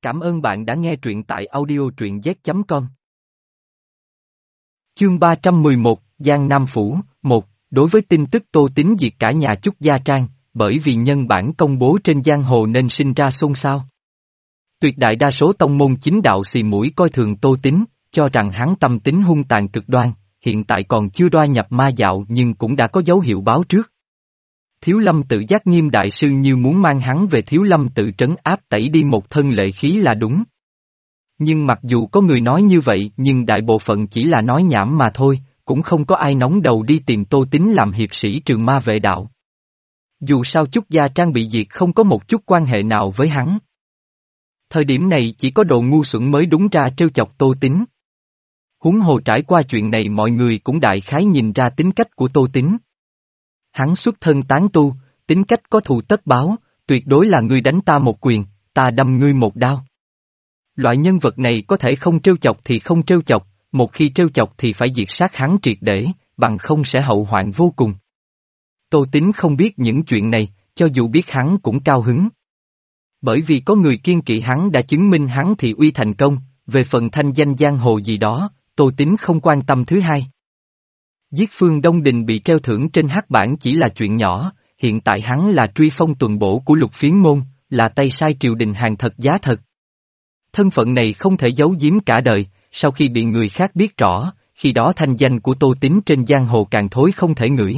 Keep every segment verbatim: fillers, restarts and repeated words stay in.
Cảm ơn bạn đã nghe truyện tại audio truyện z chấm com. Chương ba trăm mười một, Giang Nam Phủ, một. Đối với tin tức Tô Tín diệt cả nhà Chúc Gia Trang, bởi vì nhân bản công bố trên giang hồ nên sinh ra xôn xao. Tuyệt đại đa số tông môn chính đạo xì mũi coi thường Tô Tín, cho rằng hắn tâm tính hung tàn cực đoan, hiện tại còn chưa đoa nhập ma đạo nhưng cũng đã có dấu hiệu báo trước. Thiếu Lâm Tự Giác Nghiêm đại sư như muốn mang hắn về Thiếu Lâm Tự trấn áp tẩy đi một thân lệ khí là đúng. Nhưng mặc dù có người nói như vậy nhưng đại bộ phận chỉ là nói nhảm mà thôi, cũng không có ai nóng đầu đi tìm Tô Tín làm hiệp sĩ trường ma vệ đạo. Dù sao Chúc Gia Trang bị diệt không có một chút quan hệ nào với hắn. Thời điểm này chỉ có đồ ngu xuẩn mới đúng ra trêu chọc Tô Tín. Huống hồ trải qua chuyện này mọi người cũng đại khái nhìn ra tính cách của Tô Tín. Hắn xuất thân tán tu, tính cách có thù tất báo, tuyệt đối là ngươi đánh ta một quyền, ta đâm ngươi một đao. Loại nhân vật này có thể không trêu chọc thì không trêu chọc, một khi trêu chọc thì phải diệt sát hắn triệt để, bằng không sẽ hậu hoạn vô cùng. Tô Tín không biết những chuyện này, cho dù biết hắn cũng cao hứng. Bởi vì có người kiên kỵ hắn đã chứng minh hắn thị uy thành công, về phần thanh danh giang hồ gì đó, Tô Tín không quan tâm thứ hai. Giết Phương Đông Đình bị treo thưởng trên hắc bảng chỉ là chuyện nhỏ, hiện tại hắn là truy phong tuần bổ của Lục Phiến Môn, là tay sai triều đình hàng thật giá thật. Thân phận này không thể giấu giếm cả đời, sau khi bị người khác biết rõ, khi đó thanh danh của Tô Tín trên giang hồ càng thối không thể ngửi.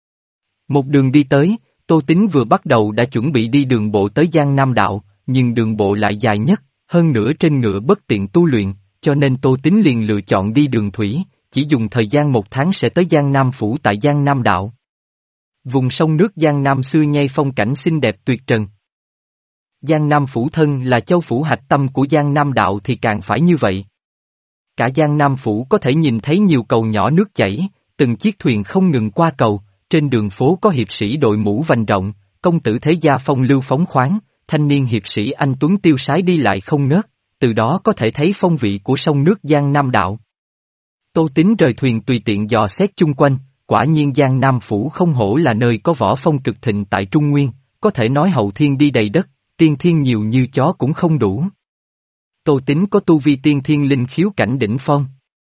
Một đường đi tới, Tô Tín vừa bắt đầu đã chuẩn bị đi đường bộ tới Giang Nam Đạo, nhưng đường bộ lại dài nhất, hơn nữa trên ngựa bất tiện tu luyện, cho nên Tô Tín liền lựa chọn đi đường thủy, chỉ dùng thời gian một tháng sẽ tới Giang Nam Phủ tại Giang Nam Đạo. Vùng sông nước Giang Nam xưa nhây phong cảnh xinh đẹp tuyệt trần. Giang Nam Phủ thân là châu phủ hạch tâm của Giang Nam Đạo thì càng phải như vậy. Cả Giang Nam Phủ có thể nhìn thấy nhiều cầu nhỏ nước chảy, từng chiếc thuyền không ngừng qua cầu, trên đường phố có hiệp sĩ đội mũ vành rộng, công tử thế gia phong lưu phóng khoáng, thanh niên hiệp sĩ anh tuấn tiêu sái đi lại không ngớt, từ đó có thể thấy phong vị của sông nước Giang Nam Đạo. Tô Tín rời thuyền tùy tiện dò xét chung quanh, quả nhiên Giang Nam Phủ không hổ là nơi có võ phong cực thịnh tại Trung Nguyên, có thể nói hậu thiên đi đầy đất, tiên thiên nhiều như chó cũng không đủ. Tô Tín có tu vi tiên thiên linh khiếu cảnh đỉnh phong.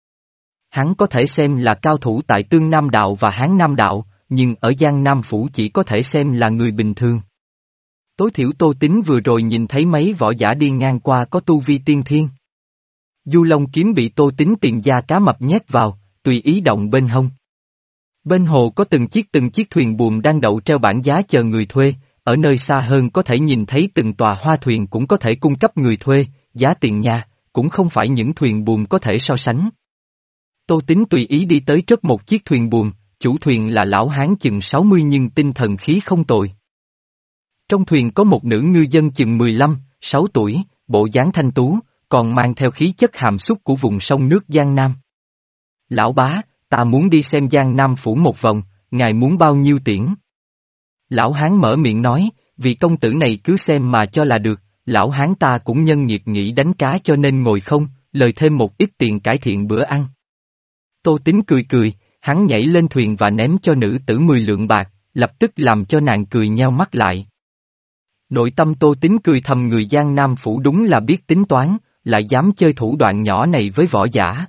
Hắn có thể xem là cao thủ tại Tương Nam Đạo và Hán Nam Đạo, nhưng ở Giang Nam Phủ chỉ có thể xem là người bình thường. Tối thiểu Tô Tín vừa rồi nhìn thấy mấy võ giả đi ngang qua có tu vi tiên thiên. Du Long kiếm bị Tô Tín tiền gia cá mập nhét vào, tùy ý động bên hông. Bên hồ có từng chiếc từng chiếc thuyền buồm đang đậu treo bảng giá chờ người thuê, ở nơi xa hơn có thể nhìn thấy từng tòa hoa thuyền cũng có thể cung cấp người thuê, giá tiền nhà, cũng không phải những thuyền buồm có thể so sánh. Tô Tín tùy ý đi tới trước một chiếc thuyền buồm, chủ thuyền là lão hán chừng sáu mươi nhưng tinh thần khí không tồi. Trong thuyền có một nữ ngư dân chừng mười lăm, sáu tuổi, bộ dáng thanh tú, còn mang theo khí chất hàm xúc của vùng sông nước Giang Nam. Lão bá, ta muốn đi xem Giang Nam Phủ một vòng, ngài muốn bao nhiêu tiền? Lão hán mở miệng nói, vì công tử này cứ xem mà cho là được, lão hán ta cũng nhân nghiệp nghĩ đánh cá cho nên ngồi không, lời thêm một ít tiền cải thiện bữa ăn. Tô Tín cười cười, hắn nhảy lên thuyền và ném cho nữ tử mười lượng bạc, lập tức làm cho nàng cười nheo mắt lại. Nội tâm Tô Tín cười thầm người Giang Nam Phủ đúng là biết tính toán, lại dám chơi thủ đoạn nhỏ này với võ giả.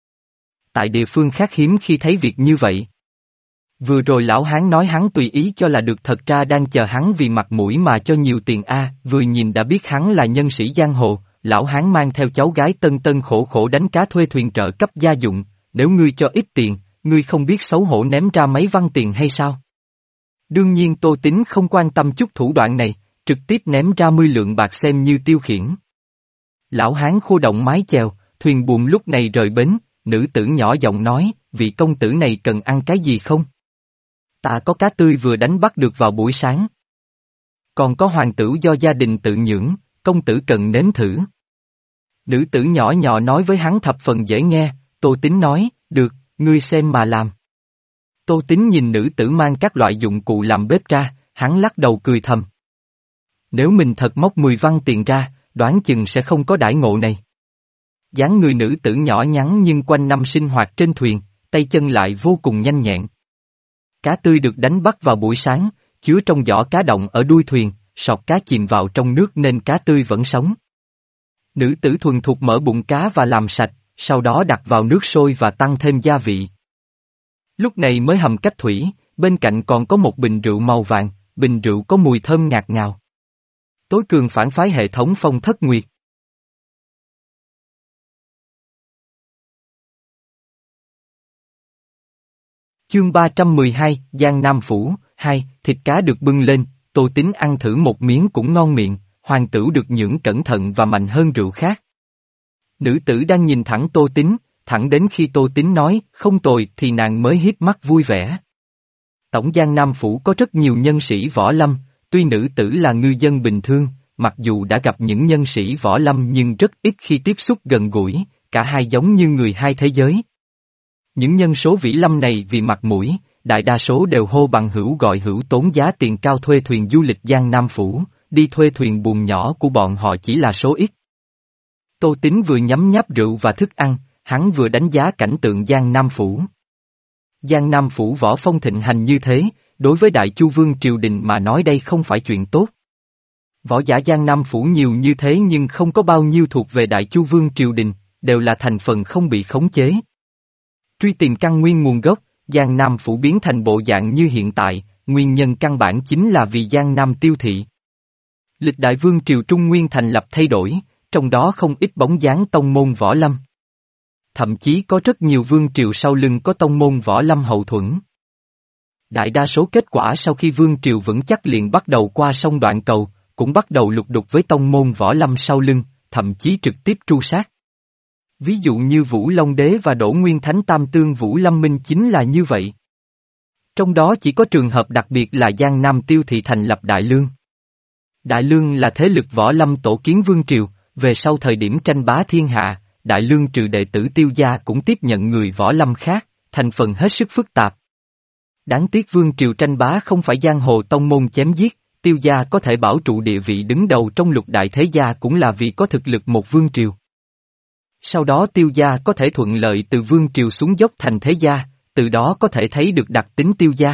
Tại địa phương khác hiếm khi thấy việc như vậy. Vừa rồi lão hán nói hắn tùy ý cho là được thật ra đang chờ hắn vì mặt mũi mà cho nhiều tiền a, vừa nhìn đã biết hắn là nhân sĩ giang hồ, lão hán mang theo cháu gái tân tân khổ khổ đánh cá thuê thuyền trợ cấp gia dụng, nếu ngươi cho ít tiền, ngươi không biết xấu hổ ném ra mấy văn tiền hay sao? Đương nhiên Tô Tín không quan tâm chút thủ đoạn này, trực tiếp ném ra mươi lượng bạc xem như tiêu khiển. Lão hán khô động mái chèo, thuyền buồm lúc này rời bến, nữ tử nhỏ giọng nói, vị công tử này cần ăn cái gì không? Ta có cá tươi vừa đánh bắt được vào buổi sáng. Còn có hoàng tử do gia đình tự nhưỡng, công tử cần nếm thử. Nữ tử nhỏ nhỏ nói với hắn thập phần dễ nghe, Tô Tín nói, được, ngươi xem mà làm. Tô Tín nhìn nữ tử mang các loại dụng cụ làm bếp ra, hắn lắc đầu cười thầm. Nếu mình thật móc mười văn tiền ra, đoán chừng sẽ không có đãi ngộ này. Dáng người nữ tử nhỏ nhắn nhưng quanh năm sinh hoạt trên thuyền, tay chân lại vô cùng nhanh nhẹn. Cá tươi được đánh bắt vào buổi sáng, chứa trong giỏ cá động ở đuôi thuyền, sọt cá chìm vào trong nước nên cá tươi vẫn sống. Nữ tử thuần thục mở bụng cá và làm sạch, sau đó đặt vào nước sôi và tăng thêm gia vị. Lúc này mới hầm cách thủy, bên cạnh còn có một bình rượu màu vàng, bình rượu có mùi thơm ngạt ngào. Tối cường phản phái hệ thống Phong Thất Nguyệt. Chương ba trăm mười hai, Giang Nam Phủ, hai, thịt cá được bưng lên, Tô Tín ăn thử một miếng cũng ngon miệng, hoàng tử được nhưỡng cẩn thận và mạnh hơn rượu khác. Nữ tử đang nhìn thẳng Tô Tín, thẳng đến khi Tô Tín nói, không tồi thì nàng mới hiếp mắt vui vẻ. Tổng Giang Nam Phủ có rất nhiều nhân sĩ võ lâm, tuy nữ tử là ngư dân bình thường, mặc dù đã gặp những nhân sĩ võ lâm nhưng rất ít khi tiếp xúc gần gũi, cả hai giống như người hai thế giới. Những nhân số vĩ lâm này vì mặt mũi, đại đa số đều hô bằng hữu gọi hữu tốn giá tiền cao thuê thuyền du lịch Giang Nam Phủ, đi thuê thuyền buồm nhỏ của bọn họ chỉ là số ít. Tô Tín vừa nhấm nháp rượu và thức ăn, hắn vừa đánh giá cảnh tượng Giang Nam Phủ. Giang Nam Phủ võ phong thịnh hành như thế, đối với Đại Chu Vương triều đình mà nói đây không phải chuyện tốt. Võ giả Giang Nam Phủ nhiều như thế nhưng không có bao nhiêu thuộc về Đại Chu Vương triều đình, đều là thành phần không bị khống chế. Truy tìm căn nguyên nguồn gốc, Giang Nam Phủ biến thành bộ dạng như hiện tại, nguyên nhân căn bản chính là vì Giang Nam tiêu thị. Lịch đại vương triều Trung Nguyên thành lập thay đổi, trong đó không ít bóng dáng tông môn võ lâm. Thậm chí có rất nhiều vương triều sau lưng có tông môn võ lâm hậu thuẫn. Đại đa số kết quả sau khi vương triều vững chắc liền bắt đầu qua sông Đoạn Cầu, cũng bắt đầu lục đục với tông môn võ lâm sau lưng, thậm chí trực tiếp tru sát. Ví dụ như Vũ Long Đế và Đỗ Nguyên Thánh Tam Tương Vũ Lâm Minh chính là như vậy. Trong đó chỉ có trường hợp đặc biệt là Giang Nam tiêu thị thành lập Đại Lương. Đại Lương là thế lực võ lâm tổ kiến vương triều, về sau thời điểm tranh bá thiên hạ, Đại Lương trừ đệ tử Tiêu gia cũng tiếp nhận người võ lâm khác, thành phần hết sức phức tạp. Đáng tiếc vương triều tranh bá không phải giang hồ tông môn chém giết, Tiêu gia có thể bảo trụ địa vị đứng đầu trong lục đại thế gia cũng là vì có thực lực một vương triều. Sau đó Tiêu gia có thể thuận lợi từ vương triều xuống dốc thành thế gia, từ đó có thể thấy được đặc tính Tiêu gia.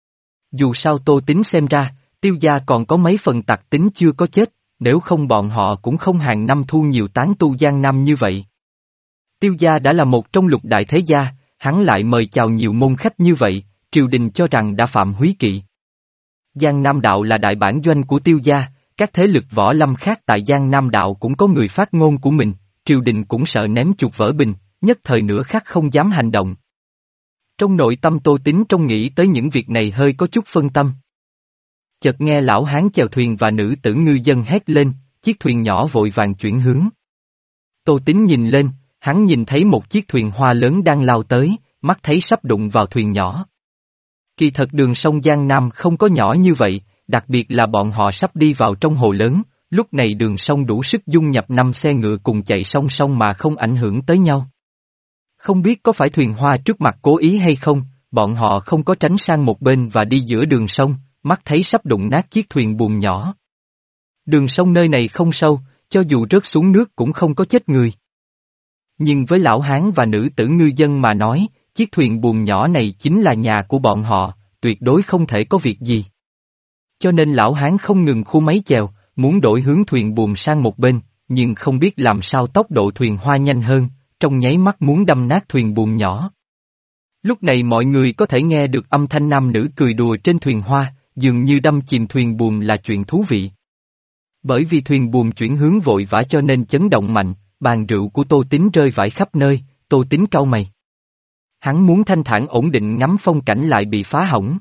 Dù sao Tô Tín xem ra, Tiêu gia còn có mấy phần tặc tính chưa có chết, nếu không bọn họ cũng không hàng năm thu nhiều tán tu Giang Nam như vậy. Tiêu gia đã là một trong lục đại thế gia, hắn lại mời chào nhiều môn khách như vậy, triều đình cho rằng đã phạm húy kỵ. Giang Nam đạo là đại bản doanh của Tiêu gia, các thế lực võ lâm khác tại Giang Nam đạo cũng có người phát ngôn của mình, triều đình cũng sợ ném chuột vỡ bình, nhất thời nửa khắc không dám hành động. Trong nội tâm Tô Tín trong nghĩ tới những việc này hơi có chút phân tâm. Chợt nghe lão hán chèo thuyền và nữ tử ngư dân hét lên, chiếc thuyền nhỏ vội vàng chuyển hướng. Tô Tín nhìn lên, hắn nhìn thấy một chiếc thuyền hoa lớn đang lao tới, mắt thấy sắp đụng vào thuyền nhỏ. Kỳ thật đường sông Giang Nam không có nhỏ như vậy, đặc biệt là bọn họ sắp đi vào trong hồ lớn, lúc này đường sông đủ sức dung nhập năm xe ngựa cùng chạy song song mà không ảnh hưởng tới nhau. Không biết có phải thuyền hoa trước mặt cố ý hay không, bọn họ không có tránh sang một bên và đi giữa đường sông, mắt thấy sắp đụng nát chiếc thuyền buồm nhỏ. Đường sông nơi này không sâu, cho dù rớt xuống nước cũng không có chết người. Nhưng với lão hán và nữ tử ngư dân mà nói, chiếc thuyền buồm nhỏ này chính là nhà của bọn họ, tuyệt đối không thể có việc gì. Cho nên lão hán không ngừng khu máy chèo, muốn đổi hướng thuyền buồm sang một bên, nhưng không biết làm sao tốc độ thuyền hoa nhanh hơn, trong nháy mắt muốn đâm nát thuyền buồm nhỏ. Lúc này mọi người có thể nghe được âm thanh nam nữ cười đùa trên thuyền hoa, dường như đâm chìm thuyền buồm là chuyện thú vị. Bởi vì thuyền buồm chuyển hướng vội vã cho nên chấn động mạnh, bàn rượu của Tô Tín rơi vãi khắp nơi, Tô Tín cau mày. Hắn muốn thanh thản ổn định ngắm phong cảnh lại bị phá hỏng.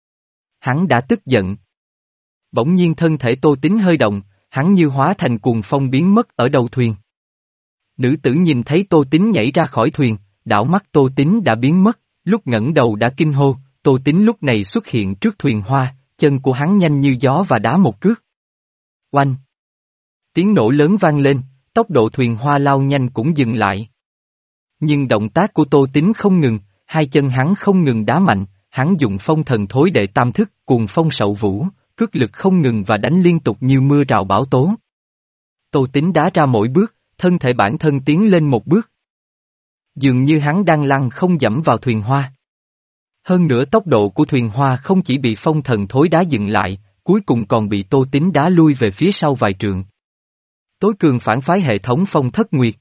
Hắn đã tức giận. Bỗng nhiên thân thể Tô Tín hơi động, hắn như hóa thành cuồng phong biến mất ở đầu thuyền. Nữ tử nhìn thấy Tô Tín nhảy ra khỏi thuyền, đảo mắt Tô Tín đã biến mất, lúc ngẩng đầu đã kinh hô, Tô Tín lúc này xuất hiện trước thuyền hoa, chân của hắn nhanh như gió và đá một cước. Oanh! Tiếng nổ lớn vang lên, tốc độ thuyền hoa lao nhanh cũng dừng lại. Nhưng động tác của Tô Tín không ngừng, hai chân hắn không ngừng đá mạnh, hắn dùng phong thần thối đệ tam thức, cuồng phong sậu vũ, cước lực không ngừng và đánh liên tục như mưa rào bão tố. Tô Tín đá ra mỗi bước, thân thể bản thân tiến lên một bước. Dường như hắn đang lăn không dẫm vào thuyền hoa. Hơn nữa tốc độ của thuyền hoa không chỉ bị phong thần thối đá dừng lại, cuối cùng còn bị Tô Tín đá lui về phía sau vài trượng. Tối cường phản phái hệ thống Phong Thất Nguyệt.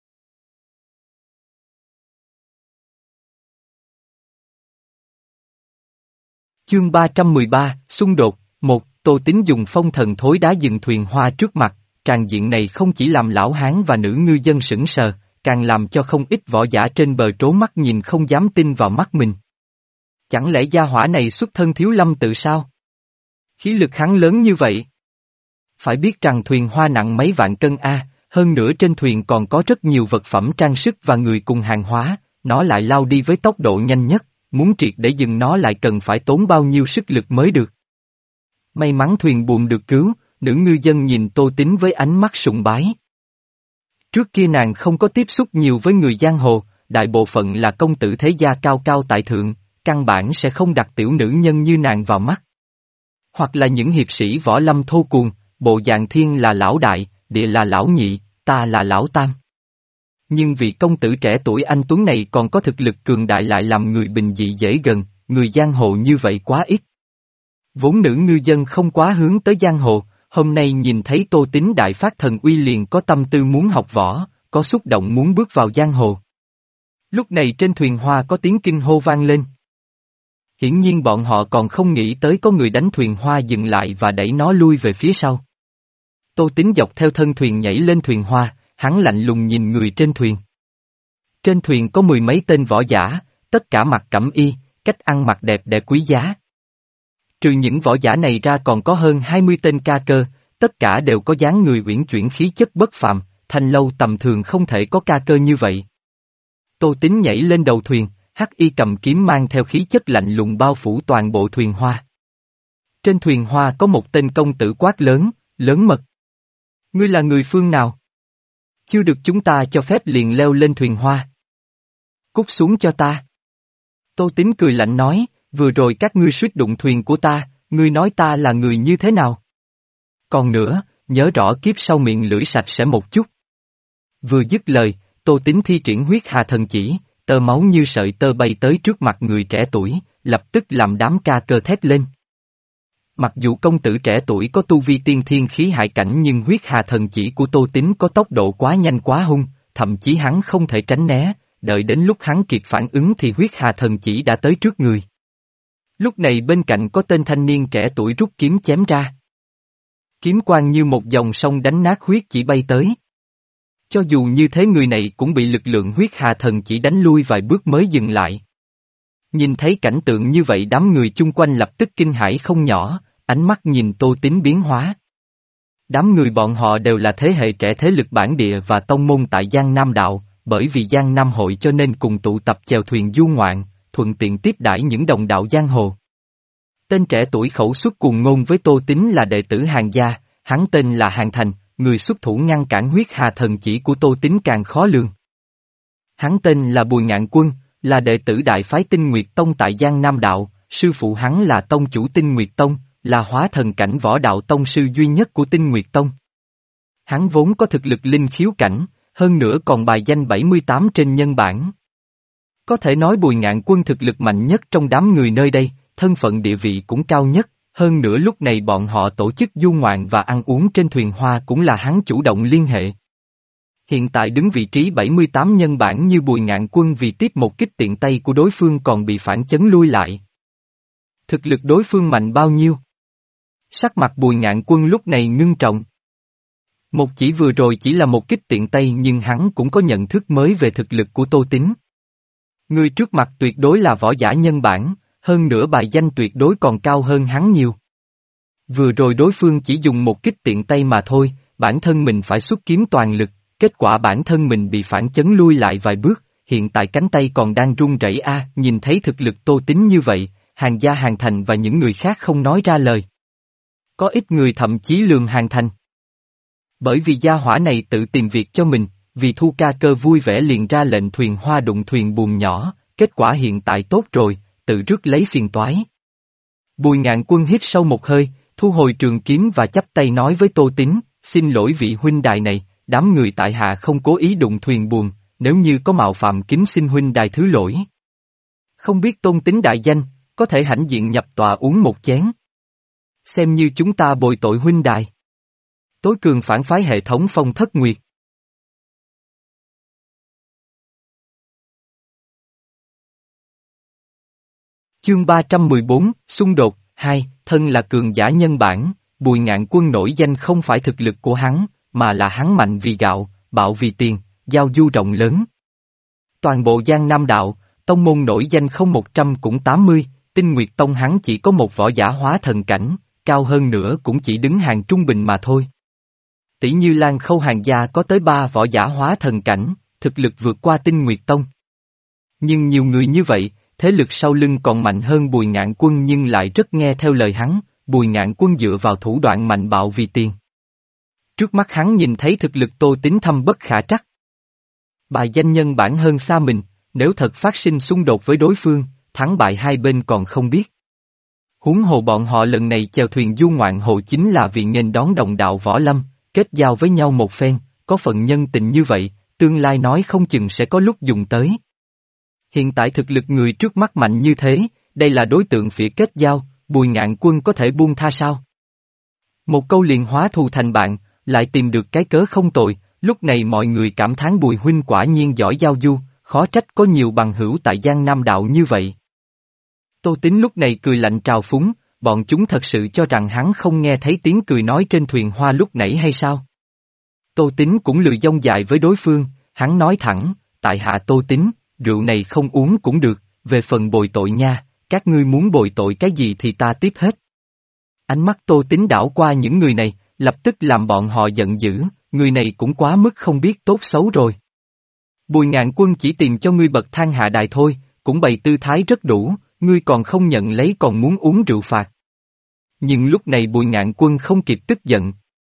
Chương ba trăm mười ba, xung đột, một, Tô Tín dùng phong thần thối đá dừng thuyền hoa trước mặt, tràng diện này không chỉ làm lão hán và nữ ngư dân sững sờ, càng làm cho không ít võ giả trên bờ trố mắt nhìn không dám tin vào mắt mình. Chẳng lẽ gia hỏa này xuất thân thiếu lâm tự sao? Khí lực hắn lớn như vậy. Phải biết rằng thuyền hoa nặng mấy vạn cân a, hơn nữa trên thuyền còn có rất nhiều vật phẩm trang sức và người cùng hàng hóa, nó lại lao đi với tốc độ nhanh nhất, muốn triệt để dừng nó lại cần phải tốn bao nhiêu sức lực mới được. May mắn thuyền buồm được cứu, nữ ngư dân nhìn Tô Tín với ánh mắt sùng bái. Trước kia nàng không có tiếp xúc nhiều với người giang hồ, đại bộ phận là công tử thế gia cao cao tại thượng, căn bản sẽ không đặt tiểu nữ nhân như nàng vào mắt. Hoặc là những hiệp sĩ võ lâm thô cuồng, bộ dạng thiên là lão đại, địa là lão nhị, ta là lão tam. Nhưng vì công tử trẻ tuổi anh tuấn này còn có thực lực cường đại lại làm người bình dị dễ gần, người giang hồ như vậy quá ít. Vốn nữ ngư dân không quá hướng tới giang hồ, hôm nay nhìn thấy Tô Tín đại phát thần uy liền có tâm tư muốn học võ, có xúc động muốn bước vào giang hồ. Lúc này trên thuyền hoa có tiếng kinh hô vang lên. Hiển nhiên bọn họ còn không nghĩ tới có người đánh thuyền hoa dừng lại và đẩy nó lui về phía sau. Tô Tín dọc theo thân thuyền nhảy lên thuyền hoa, hắn lạnh lùng nhìn người trên thuyền. Trên thuyền có mười mấy tên võ giả, tất cả mặc cẩm y, cách ăn mặc đẹp đẽ quý giá. Trừ những võ giả này ra còn có hơn hai mươi tên ca cơ, tất cả đều có dáng người uyển chuyển khí chất bất phàm, thanh lâu tầm thường không thể có ca cơ như vậy. Tô Tín nhảy lên đầu thuyền, hắc y cầm kiếm mang theo khí chất lạnh lùng bao phủ toàn bộ thuyền hoa. Trên thuyền hoa có một tên công tử quát lớn, lớn mật. Ngươi là người phương nào? Chưa được chúng ta cho phép liền leo lên thuyền hoa. Cút xuống cho ta. Tô Tín cười lạnh nói, vừa rồi các ngươi suýt đụng thuyền của ta, ngươi nói ta là người như thế nào? Còn nữa, nhớ rõ kiếp sau miệng lưỡi sạch sẽ một chút. Vừa dứt lời, Tô Tín thi triển huyết hà thần chỉ, tơ máu như sợi tơ bay tới trước mặt người trẻ tuổi, lập tức làm đám ca cơ thét lên. Mặc dù công tử trẻ tuổi có tu vi tiên thiên khí hải cảnh nhưng huyết hà thần chỉ của Tô Tín có tốc độ quá nhanh quá hung, thậm chí hắn không thể tránh né, đợi đến lúc hắn kịp phản ứng thì huyết hà thần chỉ đã tới trước người. Lúc này bên cạnh có tên thanh niên trẻ tuổi rút kiếm chém ra. Kiếm quang như một dòng sông đánh nát huyết chỉ bay tới. Cho dù như thế người này cũng bị lực lượng huyết hà thần chỉ đánh lui vài bước mới dừng lại. Nhìn thấy cảnh tượng như vậy đám người chung quanh lập tức kinh hãi không nhỏ, ánh mắt nhìn Tô Tín biến hóa. Đám người bọn họ đều là thế hệ trẻ thế lực bản địa và tông môn tại Giang Nam Đạo, bởi vì Giang Nam hội cho nên cùng tụ tập chèo thuyền du ngoạn, thuận tiện tiếp đãi những đồng đạo giang hồ. Tên trẻ tuổi khẩu xuất cuồng ngôn với Tô Tín là đệ tử Hàn gia, hắn tên là Hàn Thành, người xuất thủ ngăn cản huyết hà thần chỉ của Tô Tín càng khó lường. Hắn tên là Bùi Ngạn Quân, là đệ tử đại phái Tinh Nguyệt Tông tại Giang Nam Đạo, sư phụ hắn là tông chủ Tinh Nguyệt Tông, là hóa thần cảnh võ đạo tông sư duy nhất của Tinh Nguyệt Tông. Hắn vốn có thực lực linh khiếu cảnh, hơn nữa còn bài danh bảy mươi tám trên nhân bảng. Có thể nói Bùi Ngạn Quân thực lực mạnh nhất trong đám người nơi đây, thân phận địa vị cũng cao nhất, hơn nữa lúc này bọn họ tổ chức du ngoạn và ăn uống trên thuyền hoa cũng là hắn chủ động liên hệ. Hiện tại đứng vị trí bảy mươi tám nhân bảng như Bùi Ngạn Quân vì tiếp một kích tiện tay của đối phương còn bị phản chấn lui lại. Thực lực đối phương mạnh bao nhiêu? Sắc mặt Bùi Ngạn Quân lúc này ngưng trọng. Một chỉ vừa rồi chỉ là một kích tiện tay nhưng hắn cũng có nhận thức mới về thực lực của Tô Tín. Người trước mặt tuyệt đối là võ giả nhân bản, hơn nữa bài danh tuyệt đối còn cao hơn hắn nhiều. Vừa rồi đối phương chỉ dùng một kích tiện tay mà thôi, bản thân mình phải xuất kiếm toàn lực, kết quả bản thân mình bị phản chấn lui lại vài bước, hiện tại cánh tay còn đang run rẩy a. Nhìn thấy thực lực Tô Tín như vậy, Hàn gia Hàn Thành và những người khác không nói ra lời. Có ít người thậm chí lường Hàn Thành. Bởi vì gia hỏa này tự tìm việc cho mình, vì thu ca cơ vui vẻ liền ra lệnh thuyền hoa đụng thuyền buồm nhỏ, kết quả hiện tại tốt rồi, tự rước lấy phiền toái. Bùi Ngạn Quân hít sâu một hơi, thu hồi trường kiếm và chắp tay nói với Tô Tín, xin lỗi vị huynh đài này, đám người tại hạ không cố ý đụng thuyền buồm, nếu như có mạo phạm kính xin huynh đài thứ lỗi. Không biết tôn tính đại danh, có thể hãnh diện nhập tòa uống một chén. Xem như chúng ta bồi tội huynh đài. Tối cường phản phái hệ thống Phong Thất Nguyệt. Chương ba trăm mười bốn, Xung đột, hai, thân là cường giả nhân bản, Bùi Ngạn Quân nổi danh không phải thực lực của hắn, mà là hắn mạnh vì gạo, bạo vì tiền, giao du rộng lớn. Toàn bộ Giang Nam Đạo, tông môn nổi danh không một trăm cũng tám mươi, Tinh Nguyệt Tông hắn chỉ có một võ giả hóa thần cảnh, cao hơn nữa cũng chỉ đứng hàng trung bình mà thôi. Tỷ như Lan Khâu Hàng gia có tới ba võ giả hóa thần cảnh, thực lực vượt qua Tinh Nguyệt Tông. Nhưng nhiều người như vậy, thế lực sau lưng còn mạnh hơn Bùi Ngạn Quân nhưng lại rất nghe theo lời hắn, Bùi Ngạn Quân dựa vào thủ đoạn mạnh bạo vì tiền. Trước mắt hắn nhìn thấy thực lực Tô Tín thâm bất khả trắc. Bài danh nhân bản hơn xa mình, nếu thật phát sinh xung đột với đối phương, thắng bại hai bên còn không biết. Huống hồ bọn họ lần này chèo thuyền du ngoạn hồ chính là vì nghênh đón đồng đạo võ lâm, kết giao với nhau một phen, có phần nhân tình như vậy, tương lai nói không chừng sẽ có lúc dùng tới. Hiện tại thực lực người trước mắt mạnh như thế, đây là đối tượng phỉ kết giao, Bùi Ngạn Quân có thể buông tha sao? Một câu liền hóa thù thành bạn, lại tìm được cái cớ không tội, lúc này mọi người cảm thán Bùi huynh quả nhiên giỏi giao du, khó trách có nhiều bằng hữu tại Giang Nam Đạo như vậy. Tô Tín lúc này cười lạnh trào phúng, bọn chúng thật sự cho rằng hắn không nghe thấy tiếng cười nói trên thuyền hoa lúc nãy hay sao? Tô Tín cũng lười dông dại với đối phương, hắn nói thẳng, tại hạ Tô Tín, rượu này không uống cũng được, về phần bồi tội nha, các ngươi muốn bồi tội cái gì thì ta tiếp hết. Ánh mắt Tô Tín đảo qua những người này, lập tức làm bọn họ giận dữ, người này cũng quá mức không biết tốt xấu rồi. Bùi Ngạn Quân chỉ tìm cho ngươi bậc thang hạ đài thôi, cũng bày tư thái rất đủ, ngươi còn không nhận lấy còn muốn uống rượu phạt. Nhưng lúc này Bùi Ngạn Quân không kịp tức giận.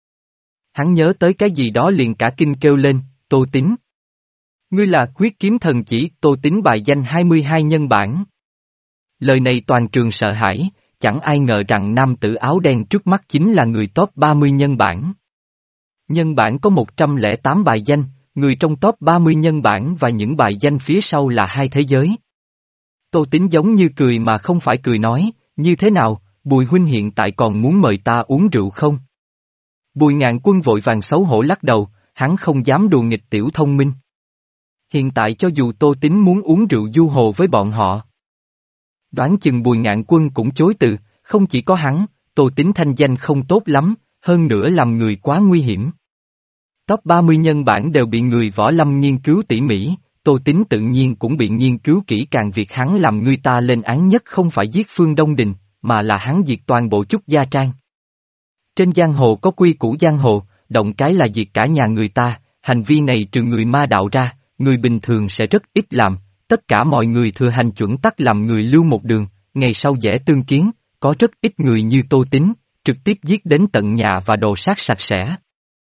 Hắn nhớ tới cái gì đó liền cả kinh kêu lên, Tô Tín. Ngươi là huyết kiếm thần chỉ, Tô Tín bài danh hai mươi hai nhân bản. Lời này toàn trường sợ hãi, chẳng ai ngờ rằng nam tử áo đen trước mắt chính là người top ba mươi nhân bản. Nhân bản có một trăm lẻ tám bài danh, người trong top ba mươi nhân bản và những bài danh phía sau là hai thế giới. Tô Tín giống như cười mà không phải cười nói, như thế nào, Bùi huynh hiện tại còn muốn mời ta uống rượu không? Bùi Ngạn Quân vội vàng xấu hổ lắc đầu, hắn không dám đùa nghịch tiểu thông minh. Hiện tại cho dù Tô Tín muốn uống rượu du hồ với bọn họ, đoán chừng Bùi Ngạn Quân cũng chối từ, không chỉ có hắn, Tô Tín thanh danh không tốt lắm, hơn nữa làm người quá nguy hiểm. Top ba mươi nhân bản đều bị người võ lâm nghiên cứu tỉ mỉ, Tô Tín tự nhiên cũng bị nghiên cứu kỹ càng, việc hắn làm người ta lên án nhất không phải giết Phương Đông Đình, mà là hắn diệt toàn bộ Trúc Gia Trang. Trên giang hồ có quy củ giang hồ, động cái là diệt cả nhà người ta, hành vi này trừ người ma đạo ra, người bình thường sẽ rất ít làm, tất cả mọi người thừa hành chuẩn tắc làm người lưu một đường, ngày sau dễ tương kiến, có rất ít người như Tô Tín, trực tiếp giết đến tận nhà và đồ sát sạch sẽ.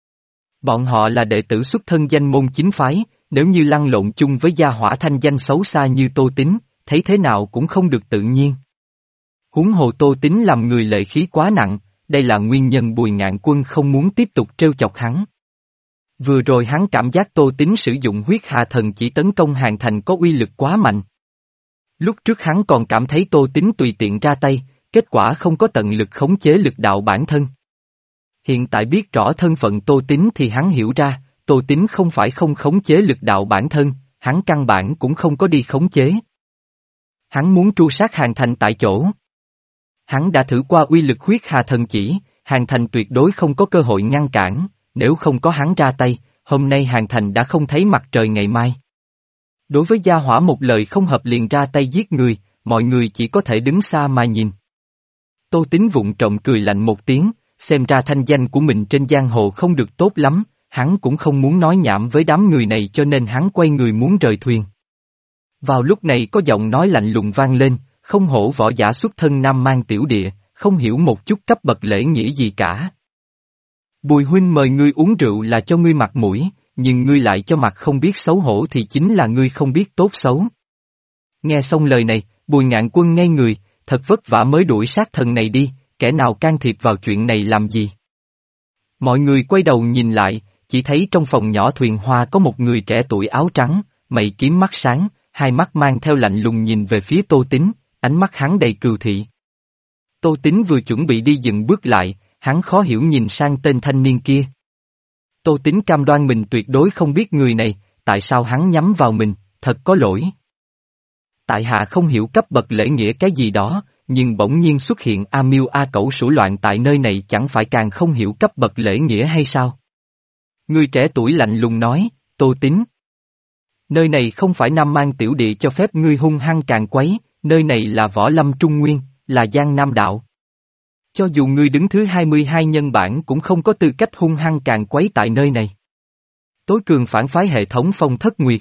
Bọn họ là đệ tử xuất thân danh môn chính phái, nếu như lăn lộn chung với gia hỏa thanh danh xấu xa như Tô Tín, thấy thế nào cũng không được tự nhiên. Huống hồ Tô Tín làm người lệ khí quá nặng, đây là nguyên nhân Bùi Ngạn Quân không muốn tiếp tục trêu chọc hắn. Vừa rồi hắn cảm giác Tô Tín sử dụng huyết hà thần chỉ tấn công Hàn Thành có uy lực quá mạnh. Lúc trước hắn còn cảm thấy Tô Tín tùy tiện ra tay, kết quả không có tận lực khống chế lực đạo bản thân. Hiện tại biết rõ thân phận Tô Tín thì hắn hiểu ra, Tô Tín không phải không khống chế lực đạo bản thân, hắn căn bản cũng không có đi khống chế. Hắn muốn tru sát Hàn Thành tại chỗ. Hắn đã thử qua uy lực huyết hà thần chỉ, Hàn Thành tuyệt đối không có cơ hội ngăn cản, nếu không có hắn ra tay, hôm nay Hàn Thành đã không thấy mặt trời ngày mai. Đối với gia hỏa một lời không hợp liền ra tay giết người, mọi người chỉ có thể đứng xa mà nhìn. Tô Tín vụng trộm cười lạnh một tiếng, xem ra thanh danh của mình trên giang hồ không được tốt lắm, hắn cũng không muốn nói nhảm với đám người này cho nên hắn quay người muốn rời thuyền. Vào lúc này có giọng nói lạnh lùng vang lên, không hổ võ giả xuất thân nam mang tiểu địa, không hiểu một chút cấp bậc lễ nghĩa gì cả. Bùi huynh mời ngươi uống rượu là cho ngươi mặt mũi, nhưng ngươi lại cho mặt không biết xấu hổ thì chính là ngươi không biết tốt xấu. Nghe xong lời này, Bùi Ngạn Quân ngây người, thật vất vả mới đuổi sát thần này đi, kẻ nào can thiệp vào chuyện này làm gì? Mọi người quay đầu nhìn lại, chỉ thấy trong phòng nhỏ thuyền hoa có một người trẻ tuổi áo trắng, mày kiếm mắt sáng, hai mắt mang theo lạnh lùng nhìn về phía Tô Tín, ánh mắt hắn đầy cừu thị. Tô Tín vừa chuẩn bị đi dừng bước lại, hắn khó hiểu nhìn sang tên thanh niên kia, Tô Tín cam đoan mình tuyệt đối không biết người này, tại sao hắn nhắm vào mình, thật có lỗi. Tại hạ không hiểu cấp bậc lễ nghĩa cái gì đó, nhưng bỗng nhiên xuất hiện A Miêu A Cẩu sủ loạn tại nơi này chẳng phải càng không hiểu cấp bậc lễ nghĩa hay sao? Người trẻ tuổi lạnh lùng nói, Tô Tín. Nơi này không phải Nam Mang tiểu địa cho phép ngươi hung hăng càng quấy, nơi này là Võ Lâm Trung Nguyên, là Giang Nam Đạo. Cho dù ngươi đứng thứ hai mươi hai nhân bản cũng không có tư cách hung hăng càng quấy tại nơi này. Tối cường phản phái hệ thống Phong Thất Nguyệt.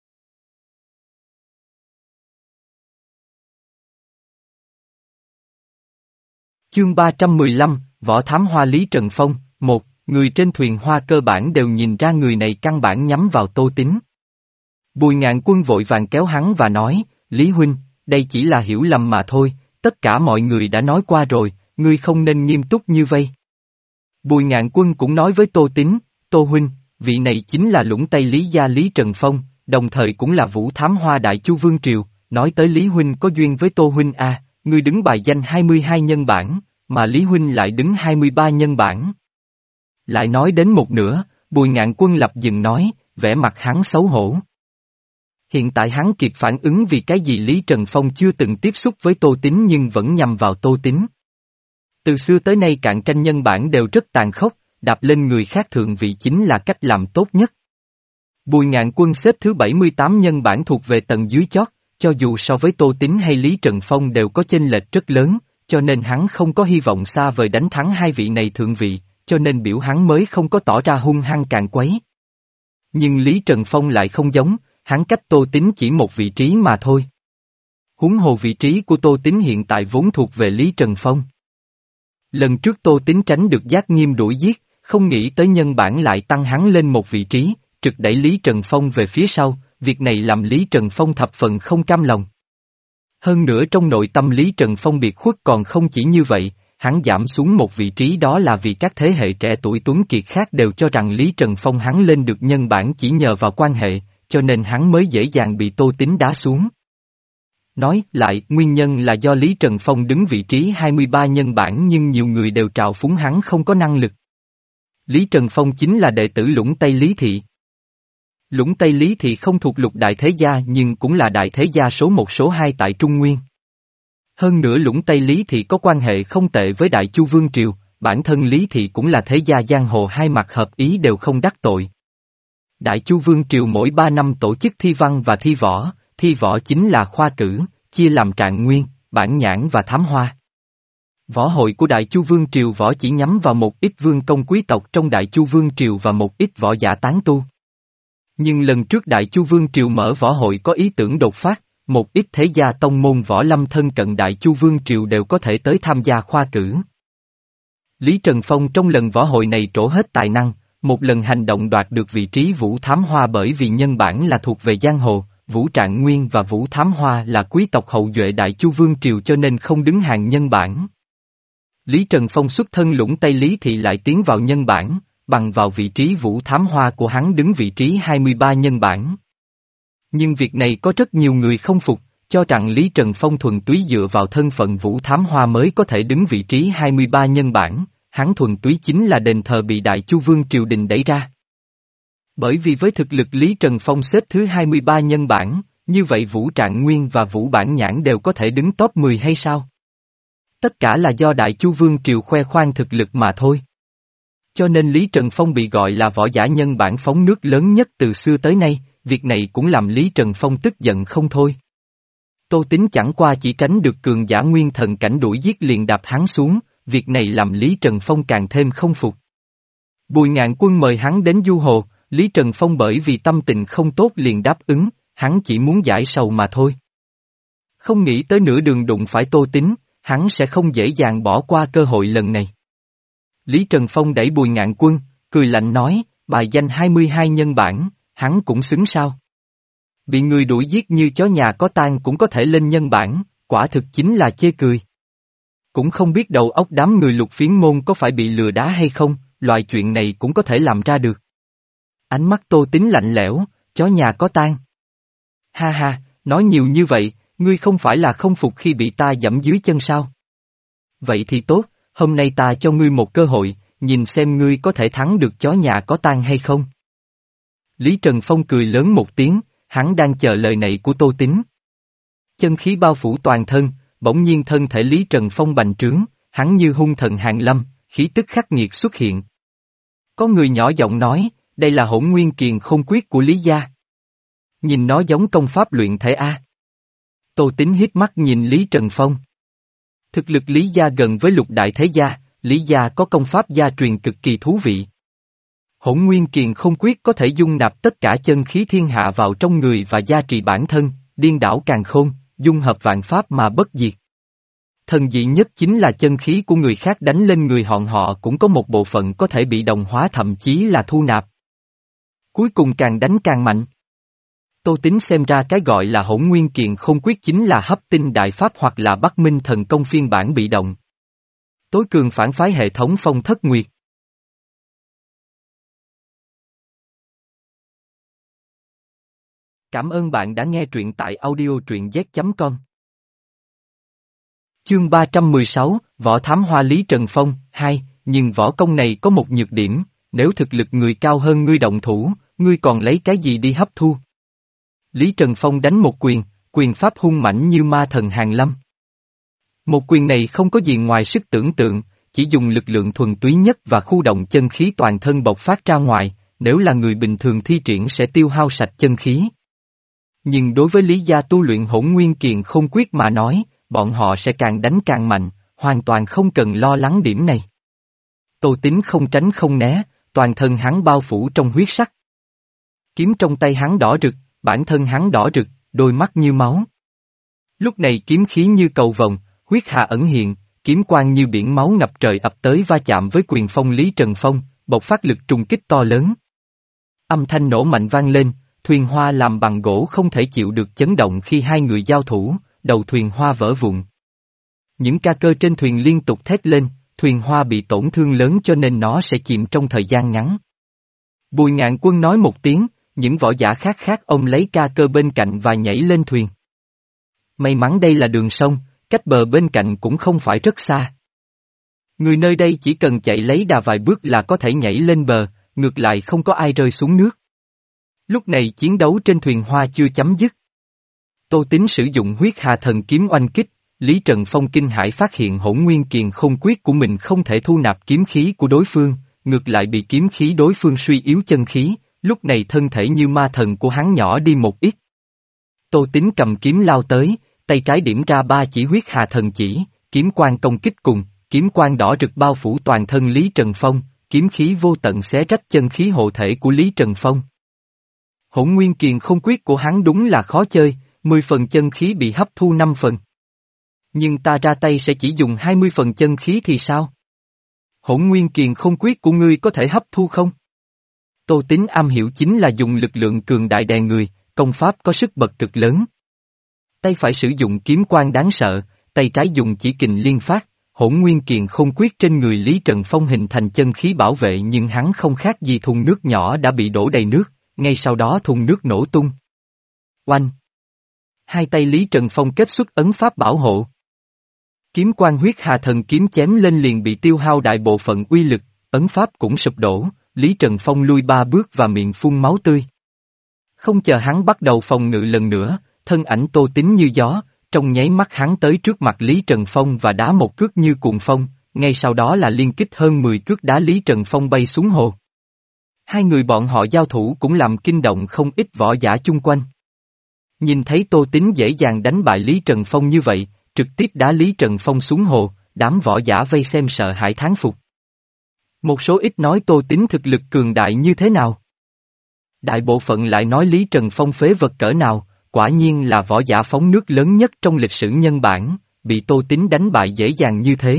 Chương ba trăm mười lăm, Võ Thám Hoa Lý Trần Phong, một, người trên thuyền hoa cơ bản đều nhìn ra người này căn bản nhắm vào Tô Tín. Bùi Ngạn Quân vội vàng kéo hắn và nói, Lý Huynh, đây chỉ là hiểu lầm mà thôi, tất cả mọi người đã nói qua rồi, ngươi không nên nghiêm túc như vây. Bùi Ngạn Quân cũng nói với Tô Tín, Tô Huynh, vị này chính là Lũng Tây Lý gia Lý Trần Phong, đồng thời cũng là Vũ Thám Hoa Đại Chu Vương Triều, nói tới Lý Huynh có duyên với Tô Huynh a, ngươi đứng bài danh hai mươi hai nhân bản, mà Lý Huynh lại đứng hai mươi ba nhân bản. Lại nói đến một nửa, Bùi Ngạn Quân lập dừng nói, vẻ mặt hắn xấu hổ. Hiện tại hắn kịp phản ứng vì cái gì Lý Trần Phong chưa từng tiếp xúc với Tô Tín nhưng vẫn nhằm vào Tô Tín. Từ xưa tới nay cạnh tranh nhân bản đều rất tàn khốc, đạp lên người khác thượng vị chính là cách làm tốt nhất. Bùi Ngạn Quân xếp thứ bảy mươi tám nhân bản thuộc về tầng dưới chót, cho dù so với Tô Tín hay Lý Trần Phong đều có chênh lệch rất lớn, cho nên hắn không có hy vọng xa vời đánh thắng hai vị này thượng vị, cho nên biểu hắn mới không có tỏ ra hung hăng càn quấy. Nhưng Lý Trần Phong lại không giống, hắn cách Tô Tín chỉ một vị trí mà thôi. Huống hồ vị trí của Tô Tín hiện tại vốn thuộc về Lý Trần Phong. Lần trước Tô Tín tránh được Giác Nghiêm đuổi giết, không nghĩ tới nhân bản lại tăng hắn lên một vị trí, trực đẩy Lý Trần Phong về phía sau, việc này làm Lý Trần Phong thập phần không cam lòng. Hơn nữa trong nội tâm Lý Trần Phong biệt khuất còn không chỉ như vậy, hắn giảm xuống một vị trí đó là vì các thế hệ trẻ tuổi tuấn kiệt khác đều cho rằng Lý Trần Phong hắn lên được nhân bản chỉ nhờ vào quan hệ, cho nên hắn mới dễ dàng bị Tô Tín đá xuống. Nói lại, nguyên nhân là do Lý Trần Phong đứng vị trí hai mươi ba nhân bản nhưng nhiều người đều trào phúng hắn không có năng lực. Lý Trần Phong chính là đệ tử Lũng Tây Lý Thị. Lũng Tây Lý Thị không thuộc lục đại thế gia nhưng cũng là đại thế gia số một số hai tại Trung Nguyên. Hơn nữa Lũng Tây Lý Thị có quan hệ không tệ với Đại Chu Vương Triều, bản thân Lý Thị cũng là thế gia giang hồ hai mặt hợp ý đều không đắc tội. Đại Chu Vương Triều mỗi ba năm tổ chức thi văn và thi võ, thi võ chính là khoa cử, chia làm trạng nguyên, bản nhãn và thám hoa. Võ hội của Đại Chu Vương Triều võ chỉ nhắm vào một ít vương công quý tộc trong Đại Chu Vương Triều và một ít võ giả tán tu. Nhưng lần trước Đại Chu Vương Triều mở võ hội có ý tưởng đột phát, một ít thế gia tông môn võ lâm thân cận Đại Chu Vương Triều đều có thể tới tham gia khoa cử. Lý Trần Phong trong lần võ hội này trổ hết tài năng, một lần hành động đoạt được vị trí Vũ Thám Hoa bởi vì nhân bản là thuộc về giang hồ, Vũ Trạng Nguyên và Vũ Thám Hoa là quý tộc hậu duệ Đại Chu Vương Triều cho nên không đứng hàng nhân bản. Lý Trần Phong xuất thân Lũng Tây Lý Thị lại tiến vào nhân bản, bằng vào vị trí Vũ Thám Hoa của hắn đứng vị trí hai mươi ba nhân bản. Nhưng việc này có rất nhiều người không phục, cho rằng Lý Trần Phong thuần túy dựa vào thân phận Vũ Thám Hoa mới có thể đứng vị trí hai mươi ba nhân bản, hắn thuần túy chính là đền thờ bị Đại Chu Vương Triều Đình đẩy ra. Bởi vì với thực lực Lý Trần Phong xếp thứ hai mươi ba nhân bản, như vậy Vũ Trạng Nguyên và Vũ Bản Nhãn đều có thể đứng top mười hay sao? Tất cả là do Đại Chu Vương Triều khoe khoang thực lực mà thôi. Cho nên Lý Trần Phong bị gọi là võ giả nhân bản phóng nước lớn nhất từ xưa tới nay, việc này cũng làm Lý Trần Phong tức giận không thôi. Tô Tín chẳng qua chỉ tránh được cường giả nguyên thần cảnh đuổi giết liền đạp hắn xuống, việc này làm Lý Trần Phong càng thêm không phục. Bùi Ngạn Quân mời hắn đến du hồ, Lý Trần Phong bởi vì tâm tình không tốt liền đáp ứng, hắn chỉ muốn giải sầu mà thôi. Không nghĩ tới nửa đường đụng phải Tô Tín, hắn sẽ không dễ dàng bỏ qua cơ hội lần này. Lý Trần Phong đẩy Bùi Ngạn Quân, cười lạnh nói, bài danh hai mươi hai nhân bản, hắn cũng xứng sao. Bị người đuổi giết như chó nhà có tang cũng có thể lên nhân bản, quả thực chính là chê cười. Cũng không biết đầu óc đám người Lục Phiến môn có phải bị lừa đá hay không, loại chuyện này cũng có thể làm ra được. Ánh mắt Tô Tín lạnh lẽo, chó nhà có tang. Ha ha, nói nhiều như vậy, ngươi không phải là không phục khi bị ta giẫm dưới chân sao? Vậy thì tốt, hôm nay ta cho ngươi một cơ hội, nhìn xem ngươi có thể thắng được chó nhà có tang hay không. Lý Trần Phong cười lớn một tiếng, hắn đang chờ lời này của Tô Tín. Chân khí bao phủ toàn thân, bỗng nhiên thân thể Lý Trần Phong bành trướng, hắn như hung thần hàng lâm, khí tức khắc nghiệt xuất hiện. Có người nhỏ giọng nói, đây là Hỗn Nguyên Kiền Không Quyết của Lý gia. Nhìn nó giống công pháp luyện thể a. Tô Tín híp mắt nhìn Lý Trần Phong. Thực lực Lý gia gần với lục đại thế gia, Lý gia có công pháp gia truyền cực kỳ thú vị. Hỗn Nguyên Kiền Không Quyết có thể dung nạp tất cả chân khí thiên hạ vào trong người và gia trì bản thân, điên đảo càn khôn, dung hợp vạn pháp mà bất diệt. Thần dị nhất chính là chân khí của người khác đánh lên người họ họ cũng có một bộ phận có thể bị đồng hóa thậm chí là thu nạp. Cuối cùng càng đánh càng mạnh. Tô Tín xem ra cái gọi là Hỗn Nguyên Kiền Không Quyết chính là hấp tinh đại pháp hoặc là Bắc Minh thần công phiên bản bị động. Tối cường phản phái hệ thống Phong Thất Nguyệt. Cảm ơn bạn đã nghe truyện tại audio truyện z chấm com. Chương ba trăm mười sáu, Võ Thám Hoa Lý Trần Phong, hai, nhưng võ công này có một nhược điểm, nếu thực lực người cao hơn ngươi động thủ, ngươi còn lấy cái gì đi hấp thu? Lý Trần Phong đánh một quyền, quyền pháp hung mãnh như ma thần hàng lâm. Một quyền này không có gì ngoài sức tưởng tượng, chỉ dùng lực lượng thuần túy nhất và khu động chân khí toàn thân bộc phát ra ngoài, nếu là người bình thường thi triển sẽ tiêu hao sạch chân khí. Nhưng đối với Lý gia tu luyện Hỗn Nguyên Kiền Không Quyết mà nói, bọn họ sẽ càng đánh càng mạnh, hoàn toàn không cần lo lắng điểm này. Tô Tín không tránh không né, toàn thân hắn bao phủ trong huyết sắc. Kiếm trong tay hắn đỏ rực, bản thân hắn đỏ rực, đôi mắt như máu. Lúc này kiếm khí như cầu vồng, huyết hà ẩn hiện, kiếm quang như biển máu ngập trời ập tới va chạm với quyền phong Lý Trần Phong, bộc phát lực trùng kích to lớn. Âm thanh nổ mạnh vang lên, thuyền hoa làm bằng gỗ không thể chịu được chấn động khi hai người giao thủ, đầu thuyền hoa vỡ vụn. Những ca cơ trên thuyền liên tục thét lên, thuyền hoa bị tổn thương lớn cho nên nó sẽ chìm trong thời gian ngắn. Bùi Ngạn Quân nói một tiếng, những võ giả khác khác ông lấy ca cơ bên cạnh và nhảy lên thuyền. May mắn đây là đường sông, cách bờ bên cạnh cũng không phải rất xa. Người nơi đây chỉ cần chạy lấy đà vài bước là có thể nhảy lên bờ, ngược lại không có ai rơi xuống nước. Lúc này chiến đấu trên thuyền hoa chưa chấm dứt. Tô Tín sử dụng huyết hà thần kiếm oanh kích, Lý Trần Phong kinh hãi phát hiện Hỗn Nguyên Kiền Không Quyết của mình không thể thu nạp kiếm khí của đối phương, ngược lại bị kiếm khí đối phương suy yếu chân khí, lúc này thân thể như ma thần của hắn nhỏ đi một ít. Tô Tín cầm kiếm lao tới, tay trái điểm ra ba chỉ huyết hà thần chỉ, kiếm quang công kích cùng, kiếm quang đỏ rực bao phủ toàn thân Lý Trần Phong, kiếm khí vô tận xé rách chân khí hộ thể của Lý Trần Phong. Hỗn Nguyên Kiền Không Quyết của hắn đúng là khó chơi, mười phần chân khí bị hấp thu năm phần. Nhưng ta ra tay sẽ chỉ dùng hai mươi phần chân khí thì sao? Hỗn Nguyên Kiền Không Quyết của ngươi có thể hấp thu không? Tô Tín am hiểu chính là dùng lực lượng cường đại đè người, công pháp có sức bật cực lớn. Tay phải sử dụng kiếm quang đáng sợ, tay trái dùng chỉ kình liên phát, Hỗn Nguyên Kiền Không Quyết trên người Lý Trần Phong hình thành chân khí bảo vệ nhưng hắn không khác gì thùng nước nhỏ đã bị đổ đầy nước, ngay sau đó thùng nước nổ tung. Oanh! Hai tay Lý Trần Phong kết xuất ấn pháp bảo hộ. Kiếm quang huyết hà thần kiếm chém lên liền bị tiêu hao đại bộ phận uy lực, ấn pháp cũng sụp đổ, Lý Trần Phong lui ba bước và miệng phun máu tươi. Không chờ hắn bắt đầu phòng ngự lần nữa, thân ảnh Tô Tín như gió, trong nháy mắt hắn tới trước mặt Lý Trần Phong và đá một cước như cuồng phong, ngay sau đó là liên kích hơn mười cước đá Lý Trần Phong bay xuống hồ. Hai người bọn họ giao thủ cũng làm kinh động không ít võ giả chung quanh. Nhìn thấy Tô Tín dễ dàng đánh bại Lý Trần Phong như vậy, trực tiếp đá Lý Trần Phong xuống hồ, đám võ giả vây xem sợ hãi thán phục. Một số ít nói Tô Tín thực lực cường đại như thế nào. Đại bộ phận lại nói Lý Trần Phong phế vật cỡ nào, quả nhiên là võ giả phóng nước lớn nhất trong lịch sử nhân bản, bị Tô Tín đánh bại dễ dàng như thế.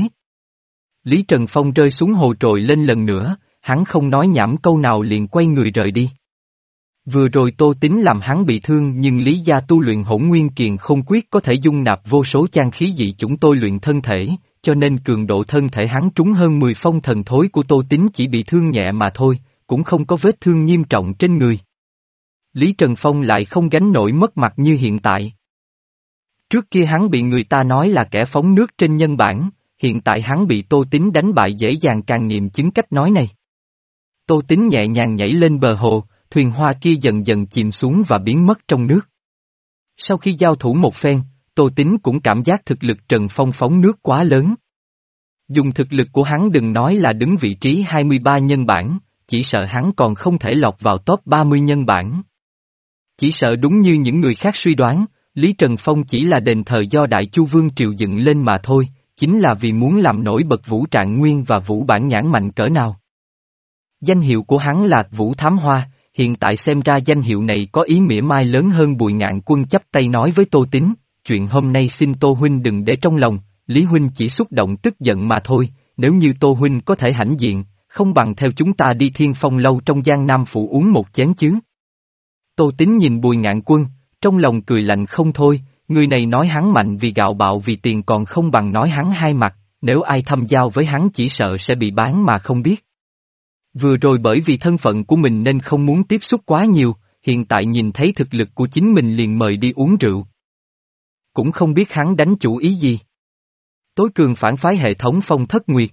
Lý Trần Phong rơi xuống hồ trồi lên lần nữa, hắn không nói nhảm câu nào liền quay người rời đi. Vừa rồi Tô Tín làm hắn bị thương nhưng Lý gia tu luyện Hỗn Nguyên Kiền Không Quyết có thể dung nạp vô số chan khí dị chúng tôi luyện thân thể, cho nên cường độ thân thể hắn trúng hơn mười phong thần thối của Tô Tín chỉ bị thương nhẹ mà thôi, cũng không có vết thương nghiêm trọng trên người. Lý Trần Phong lại không gánh nổi mất mặt như hiện tại. Trước kia hắn bị người ta nói là kẻ phóng nước trên nhân bản, hiện tại hắn bị Tô Tín đánh bại dễ dàng càng nghiệm chứng cách nói này. Tô Tín nhẹ nhàng nhảy lên bờ hồ, thuyền hoa kia dần dần chìm xuống và biến mất trong nước. Sau khi giao thủ một phen, Tô Tín cũng cảm giác thực lực Trần Phong phóng nước quá lớn. Dùng thực lực của hắn đừng nói là đứng vị trí hai mươi ba nhân bảng, chỉ sợ hắn còn không thể lọt vào top ba mươi nhân bảng. Chỉ sợ đúng như những người khác suy đoán, Lý Trần Phong chỉ là đền thờ do Đại Chu Vương triều dựng lên mà thôi, chính là vì muốn làm nổi bật Vũ Trạng Nguyên và Vũ Bản Nhãn mạnh cỡ nào. Danh hiệu của hắn là Vũ Thám Hoa, hiện tại xem ra danh hiệu này có ý mỉa mai lớn hơn. Bùi Ngạn Quân chắp tay nói với Tô Tín, chuyện hôm nay xin Tô Huynh đừng để trong lòng, Lý Huynh chỉ xúc động tức giận mà thôi, nếu như Tô Huynh có thể hãnh diện, không bằng theo chúng ta đi Thiên Phong lâu trong Giang Nam Phủ uống một chén chứ. Tô Tín nhìn Bùi Ngạn Quân, trong lòng cười lạnh không thôi, người này nói hắn mạnh vì gạo bạo vì tiền còn không bằng nói hắn hai mặt, nếu ai thâm giao với hắn chỉ sợ sẽ bị bán mà không biết. Vừa rồi bởi vì thân phận của mình nên không muốn tiếp xúc quá nhiều, hiện tại nhìn thấy thực lực của chính mình liền mời đi uống rượu. Cũng không biết hắn đánh chủ ý gì. Tối cường phản phái hệ thống Phong Thất Nguyệt.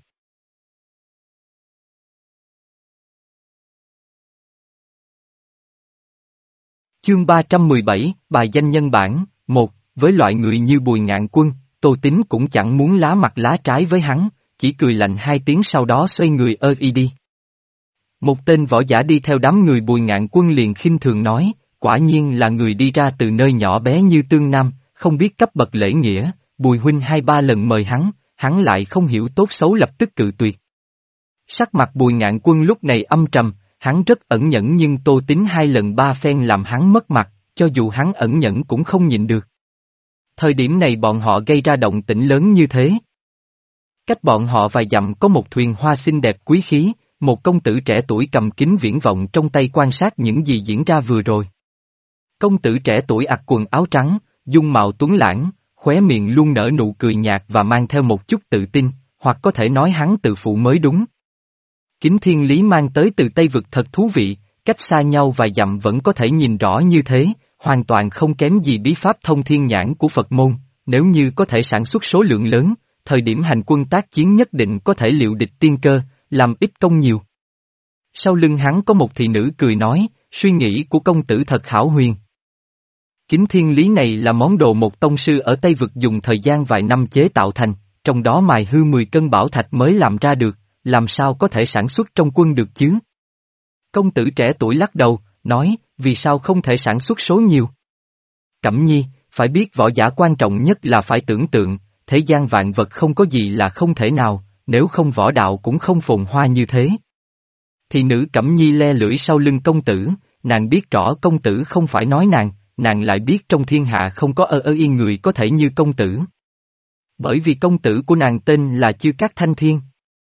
Chương ba trăm mười bảy, bài danh nhân bản, một, với loại người như Bùi Ngạn Quân, Tô Tín cũng chẳng muốn lá mặt lá trái với hắn, chỉ cười lạnh hai tiếng sau đó xoay người ơ y đi. Một tên võ giả đi theo đám người Bùi Ngạn Quân liền khinh thường nói, quả nhiên là người đi ra từ nơi nhỏ bé như Tương Nam, không biết cấp bậc lễ nghĩa, Bùi huynh hai ba lần mời hắn, hắn lại không hiểu tốt xấu lập tức cự tuyệt. Sắc mặt Bùi Ngạn Quân lúc này âm trầm, hắn rất ẩn nhẫn nhưng Tô Tín hai lần ba phen làm hắn mất mặt, cho dù hắn ẩn nhẫn cũng không nhịn được. Thời điểm này bọn họ gây ra động tĩnh lớn như thế. Cách bọn họ vài dặm có một thuyền hoa xinh đẹp quý khí, một công tử trẻ tuổi cầm kính viễn vọng trong tay quan sát những gì diễn ra vừa rồi. Công tử trẻ tuổi mặc quần áo trắng, dung mạo tuấn lãng, khóe miệng luôn nở nụ cười nhạt và mang theo một chút tự tin, hoặc có thể nói hắn tự phụ mới đúng. Kính thiên lý mang tới từ Tây Vực thật thú vị, cách xa nhau vài dặm vẫn có thể nhìn rõ như thế, hoàn toàn không kém gì bí pháp thông thiên nhãn của Phật môn, nếu như có thể sản xuất số lượng lớn, thời điểm hành quân tác chiến nhất định có thể liệu địch tiên cơ, làm ít công nhiều. Sau lưng hắn có một thị nữ cười nói, suy nghĩ của công tử thật hảo huyền. Kính thiên lý này là món đồ một tông sư ở Tây Vực dùng thời gian vài năm chế tạo thành, trong đó mài hư mười cân bảo thạch mới làm ra được, làm sao có thể sản xuất trong quân được chứ? Công tử trẻ tuổi lắc đầu, nói, vì sao không thể sản xuất số nhiều? Cẩm nhi, phải biết võ giả quan trọng nhất là phải tưởng tượng, thế gian vạn vật không có gì là không thể nào, nếu không võ đạo cũng không phồn hoa như thế. Thì nữ Cẩm nhi le lưỡi sau lưng công tử, nàng biết rõ công tử không phải nói nàng, nàng lại biết trong thiên hạ không có ơ ơ yên người có thể như công tử. Bởi vì công tử của nàng tên là Chư Cát Thanh Thiên.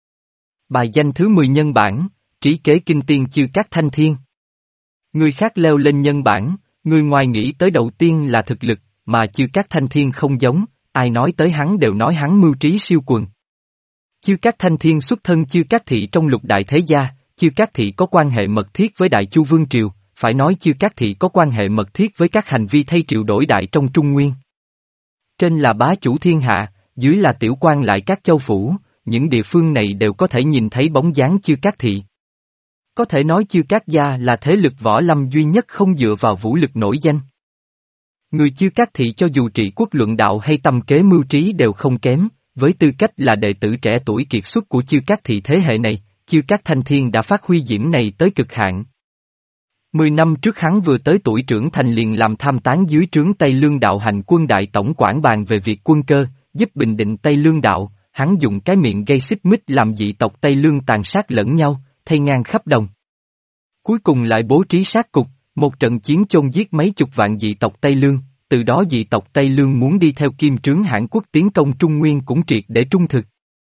Bài danh thứ mười nhân bản, trí kế kinh tiên Chư Cát Thanh Thiên. Người khác leo lên nhân bản, người ngoài nghĩ tới đầu tiên là thực lực, mà Chư Cát Thanh Thiên không giống, ai nói tới hắn đều nói hắn mưu trí siêu quần. Chư Cát Thanh Thiên xuất thân Chư Cát Thị trong lục đại thế gia, Chư Cát Thị có quan hệ mật thiết với Đại Chu Vương Triều, phải nói Chư Cát Thị có quan hệ mật thiết với các hành vi thay triều đổi đại trong Trung Nguyên. Trên là bá chủ thiên hạ, dưới là tiểu quan lại các châu phủ, những địa phương này đều có thể nhìn thấy bóng dáng Chư Cát Thị. Có thể nói Chư Cát gia là thế lực võ lâm duy nhất không dựa vào vũ lực nổi danh. Người Chư Cát Thị cho dù trị quốc luận đạo hay tâm kế mưu trí đều không kém, với tư cách là đệ tử trẻ tuổi kiệt xuất của Chư Cát Thị thế hệ này, Chư Cát Thanh Thiên đã phát huy diễm này tới cực hạn. Mười năm trước hắn vừa tới tuổi trưởng thành liền làm tham tán dưới trướng Tây Lương đạo hành quân đại tổng quản bàn về việc quân cơ, giúp bình định Tây Lương đạo, hắn dùng cái miệng gây xích mích làm dị tộc Tây Lương tàn sát lẫn nhau, thay ngang khắp đồng. Cuối cùng lại bố trí sát cục, một trận chiến chôn giết mấy chục vạn dị tộc Tây Lương, từ đó dị tộc Tây Lương muốn đi theo kim trướng Hãn Quốc tiến công Trung Nguyên cũng triệt để trung thực.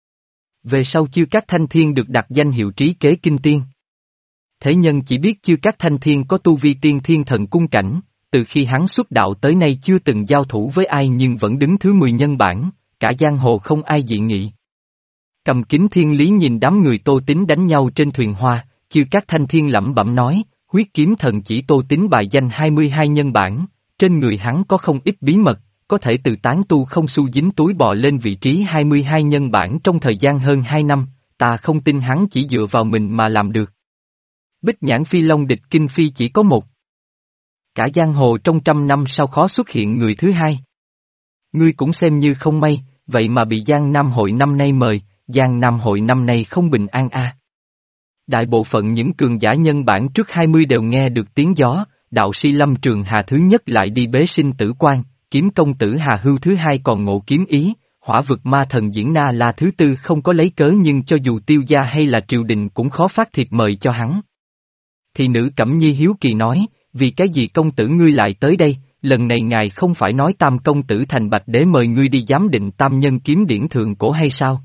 Về sau Chư Cát Thanh Thiên được đặt danh hiệu trí kế kinh tiên. Thế nhân chỉ biết Chư Cát Thanh Thiên có tu vi tiên thiên thần cung cảnh, từ khi hắn xuất đạo tới nay chưa từng giao thủ với ai nhưng vẫn đứng thứ mười nhân bản, cả giang hồ không ai dị nghị. Cầm kính thiên lý nhìn đám người Tô Tín đánh nhau trên thuyền hoa, Chư Cát Thanh Thiên lẩm bẩm nói, huyết kiếm thần chỉ Tô Tín bài danh hai mươi hai nhân bản, trên người hắn có không ít bí mật, có thể từ tán tu không xu dính túi bò lên vị trí hai mươi hai nhân bản trong thời gian hơn hai năm, ta không tin hắn chỉ dựa vào mình mà làm được. Bích nhãn phi long địch kinh phi chỉ có một. Cả giang hồ trong trăm năm sau khó xuất hiện người thứ hai. Ngươi cũng xem như không may, vậy mà bị Giang Nam hội năm nay mời, Giang Nam hội năm nay không bình an a. À. Đại bộ phận những cường giả nhân bản trước hai mươi đều nghe được tiếng gió, đạo sĩ Lâm Trường Hà thứ nhất lại đi bế sinh tử quan, kiếm công tử Hà Hưu thứ hai còn ngộ kiếm ý, hỏa vực ma thần Diễn Na La thứ tư không có lấy cớ nhưng cho dù tiêu gia hay là triều đình cũng khó phát thiệp mời cho hắn. Thì nữ Cẩm Nhi hiếu kỳ nói, vì cái gì công tử ngươi lại tới đây, lần này ngài không phải nói tam công tử thành bạch đế mời ngươi đi giám định tam nhân kiếm điển thượng cổ hay sao?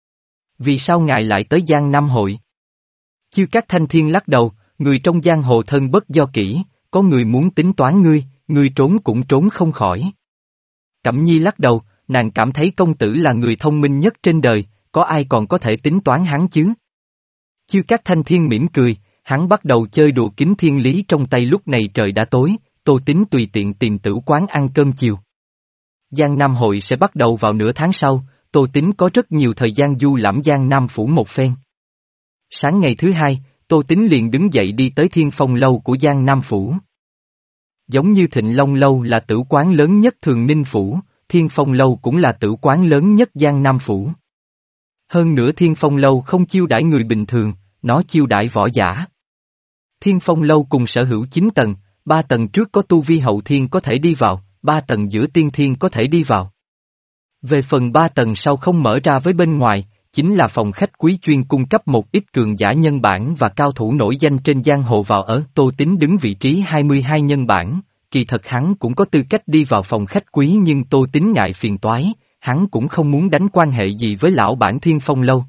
Vì sao ngài lại tới Giang Nam hội? Chư các thanh thiên lắc đầu, người trong giang hồ thân bất do kỹ, có người muốn tính toán ngươi, ngươi trốn cũng trốn không khỏi. Cẩm Nhi lắc đầu, nàng cảm thấy công tử là người thông minh nhất trên đời, có ai còn có thể tính toán hắn chứ? Chư các thanh thiên mỉm cười, hắn bắt đầu chơi đùa kính thiên lý trong tay lúc này trời đã tối, Tô Tín tùy tiện tìm tử quán ăn cơm chiều. Giang Nam hội sẽ bắt đầu vào nửa tháng sau, Tô Tín có rất nhiều thời gian du lãm Giang Nam phủ một phen. Sáng ngày thứ hai, Tô Tín liền đứng dậy đi tới Thiên Phong lâu của Giang Nam phủ. Giống như Thịnh Long lâu là tử quán lớn nhất Thường Ninh phủ, Thiên Phong lâu cũng là tử quán lớn nhất Giang Nam phủ. Hơn nữa Thiên Phong lâu không chiêu đãi người bình thường, nó chiêu đãi võ giả. Thiên Phong lâu cùng sở hữu chín tầng, ba tầng trước có tu vi hậu thiên có thể đi vào, ba tầng giữa tiên thiên có thể đi vào. Về phần ba tầng sau không mở ra với bên ngoài, chính là phòng khách quý chuyên cung cấp một ít cường giả nhân bản và cao thủ nổi danh trên giang hồ vào ở. Tô Tín đứng vị trí hai mươi hai nhân bản, kỳ thật hắn cũng có tư cách đi vào phòng khách quý nhưng Tô Tín ngại phiền toái, hắn cũng không muốn đánh quan hệ gì với lão bản Thiên Phong lâu.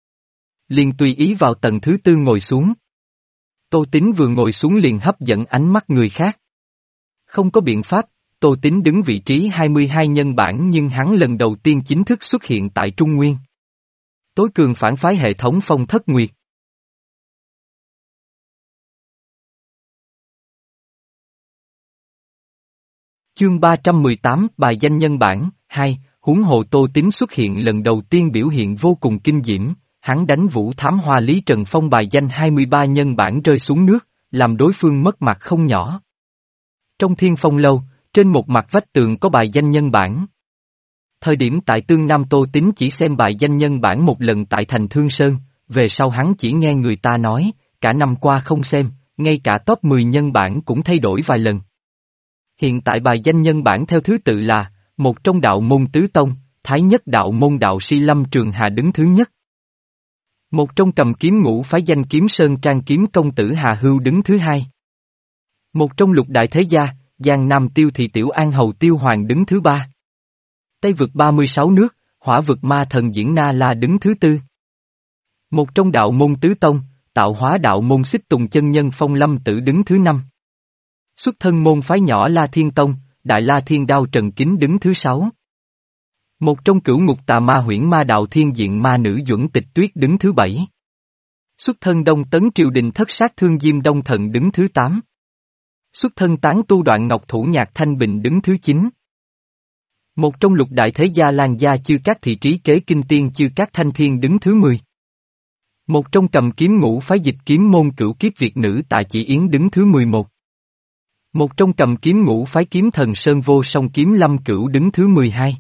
Liền tùy ý vào tầng thứ tư ngồi xuống. Tô Tín vừa ngồi xuống liền hấp dẫn ánh mắt người khác. Không có biện pháp, Tô Tín đứng vị trí hai mươi hai nhân bản nhưng hắn lần đầu tiên chính thức xuất hiện tại Trung Nguyên. Tối cường phản phái hệ thống Phong Thất Nguyệt. Chương ba trăm mười tám Bài danh nhân bản, hai, huống hồ Tô Tín xuất hiện lần đầu tiên biểu hiện vô cùng kinh diễm, hắn đánh Vũ Thám Hoa Lý Trần Phong bài danh hai mươi ba nhân bản rơi xuống nước, làm đối phương mất mặt không nhỏ. Trong Thiên Phong lâu, trên một mặt vách tường có bài danh nhân bản. Thời điểm tại Tương Nam Tô Tín chỉ xem bài danh nhân bản một lần tại thành Thương Sơn, về sau hắn chỉ nghe người ta nói, cả năm qua không xem, ngay cả top mười nhân bản cũng thay đổi vài lần. Hiện tại bài danh nhân bản theo thứ tự là, một trong đạo môn tứ tông, thái nhất đạo môn đạo sĩ Lâm Trường Hà đứng thứ nhất. Một trong cầm kiếm ngũ phái danh kiếm Sơn Trang kiếm công tử Hà Hưu đứng thứ hai. Một trong lục đại thế gia, Giang Nam Tiêu Thị Tiểu An Hầu Tiêu Hoàng đứng thứ ba. Tây vực ba mươi sáu nước, hỏa vực ma thần Diễn Na La đứng thứ tư. Một trong đạo môn tứ tông, tạo hóa đạo môn Xích Tùng chân nhân Phong Lâm Tử đứng thứ năm. Xuất thân môn phái nhỏ La Thiên Tông, Đại La Thiên Đao Trần Kính đứng thứ sáu. Một trong cửu ngục tà ma huyễn ma đạo thiên diện ma nữ Duẩn Tịch Tuyết đứng thứ bảy. Xuất thân Đông Tấn triều đình thất sát thương Diêm Đông Thần đứng thứ tám. Xuất thân tán tu Đoạn Ngọc Thủ Nhạc Thanh Bình đứng thứ chín. Một trong lục đại thế gia Lan gia Chư Các thị trí kế kinh tiên Chư Các Thanh Thiên đứng thứ mười. Một trong cầm kiếm ngũ phái dịch kiếm môn cửu kiếp Việt nữ Tạ Chỉ Yến đứng thứ mười một. Một trong cầm kiếm ngũ phái kiếm thần Sơn Vô Song Kiếm Lâm Cửu đứng thứ mười hai.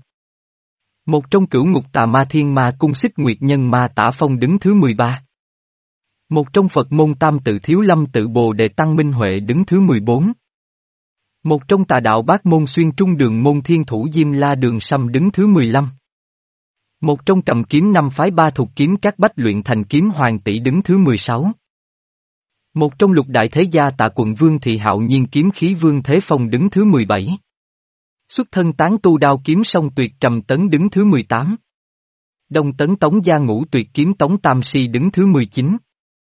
Một trong cửu ngục tà ma thiên ma cung Xích Nguyệt Nhân Ma Tả Phong đứng thứ mười ba. Một trong Phật môn tam tự Thiếu Lâm tự Bồ Đề Tăng Minh Huệ đứng thứ mười bốn. Một trong tà đạo bát môn xuyên trung đường môn thiên thủ Diêm La Đường Sâm đứng thứ mười lăm. Một trong cầm kiếm năm phái ba thuộc kiếm các bách luyện thành kiếm hoàng tỷ đứng thứ mười sáu. Một trong lục đại thế gia Tạ Quận Vương Thị Hạo Nhiên kiếm khí Vương Thế Phong đứng thứ mười bảy. Xuất thân tán tu đao kiếm song tuyệt Trầm Tấn đứng thứ mười tám. Đông Tấn Tống gia ngũ tuyệt kiếm Tống Tam Si đứng thứ mười chín.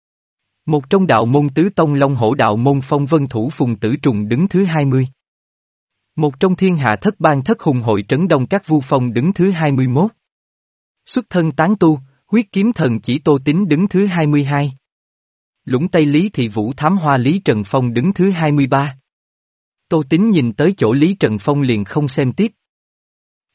Một trong đạo môn tứ tông Long Hổ đạo môn Phong Vân Thủ Phùng Tử Trùng đứng thứ hai mươi. Một trong thiên hạ thất bang thất hùng hội trấn Đông Các Vu Phong đứng thứ hai mươi mốt. Xuất thân tán tu, huyết kiếm thần Chỉ Tô Tín đứng thứ hai mươi hai. Lũng Tây Lý Thị Vũ Thám Hoa Lý Trần Phong đứng thứ hai mươi ba. Tô Tín nhìn tới chỗ Lý Trần Phong liền không xem tiếp.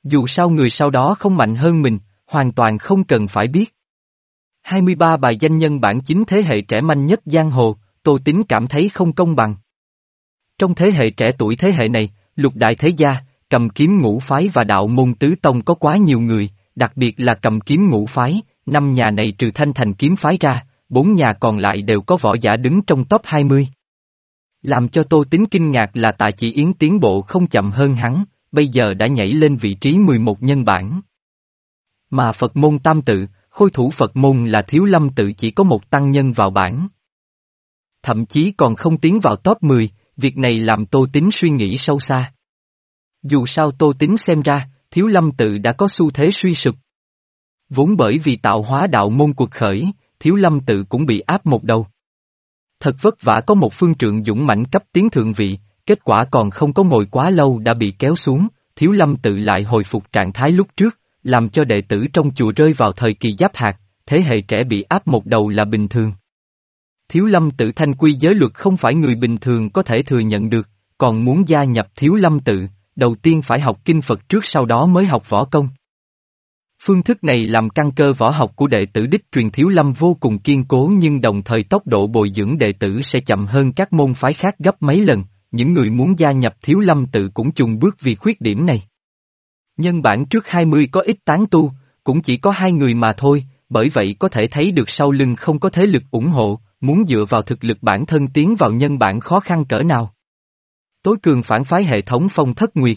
Dù sao người sau đó không mạnh hơn mình, hoàn toàn không cần phải biết. hai mươi ba bài danh nhân bản chính thế hệ trẻ manh nhất giang hồ, Tô Tín cảm thấy không công bằng. Trong thế hệ trẻ tuổi thế hệ này, lục đại thế gia, cầm kiếm ngũ phái và đạo môn tứ tông có quá nhiều người, đặc biệt là cầm kiếm ngũ phái, năm nhà này trừ Thanh Thành kiếm phái ra, bốn nhà còn lại đều có võ giả đứng trong top hai mươi. Làm cho Tô Tín kinh ngạc là Tạ Chỉ Yến tiến bộ không chậm hơn hắn, bây giờ đã nhảy lên vị trí mười một nhân bản. Mà Phật môn tam tự, khôi thủ Phật môn là Thiếu Lâm tự chỉ có một tăng nhân vào bảng. Thậm chí còn không tiến vào top mười, việc này làm Tô Tín suy nghĩ sâu xa. Dù sao Tô Tín xem ra, Thiếu Lâm tự đã có xu thế suy sụp. Vốn bởi vì tạo hóa đạo môn cuộc khởi, Thiếu Lâm tự cũng bị áp một đầu. Thật vất vả có một phương trượng dũng mãnh cấp tiến thượng vị, kết quả còn không có ngồi quá lâu đã bị kéo xuống, Thiếu Lâm tự lại hồi phục trạng thái lúc trước, làm cho đệ tử trong chùa rơi vào thời kỳ giáp hạt, thế hệ trẻ bị áp một đầu là bình thường. Thiếu Lâm tự thanh quy giới luật không phải người bình thường có thể thừa nhận được, còn muốn gia nhập Thiếu Lâm tự, đầu tiên phải học kinh Phật trước sau đó mới học võ công. Phương thức này làm căn cơ võ học của đệ tử đích truyền Thiếu Lâm vô cùng kiên cố nhưng đồng thời tốc độ bồi dưỡng đệ tử sẽ chậm hơn các môn phái khác gấp mấy lần, những người muốn gia nhập Thiếu Lâm tự cũng chùng bước vì khuyết điểm này. Nhân bản trước hai mươi có ít tán tu, cũng chỉ có hai người mà thôi, bởi vậy có thể thấy được sau lưng không có thế lực ủng hộ, muốn dựa vào thực lực bản thân tiến vào nhân bản khó khăn cỡ nào. Tối cường phản phái hệ thống Phong Thất Nguyệt.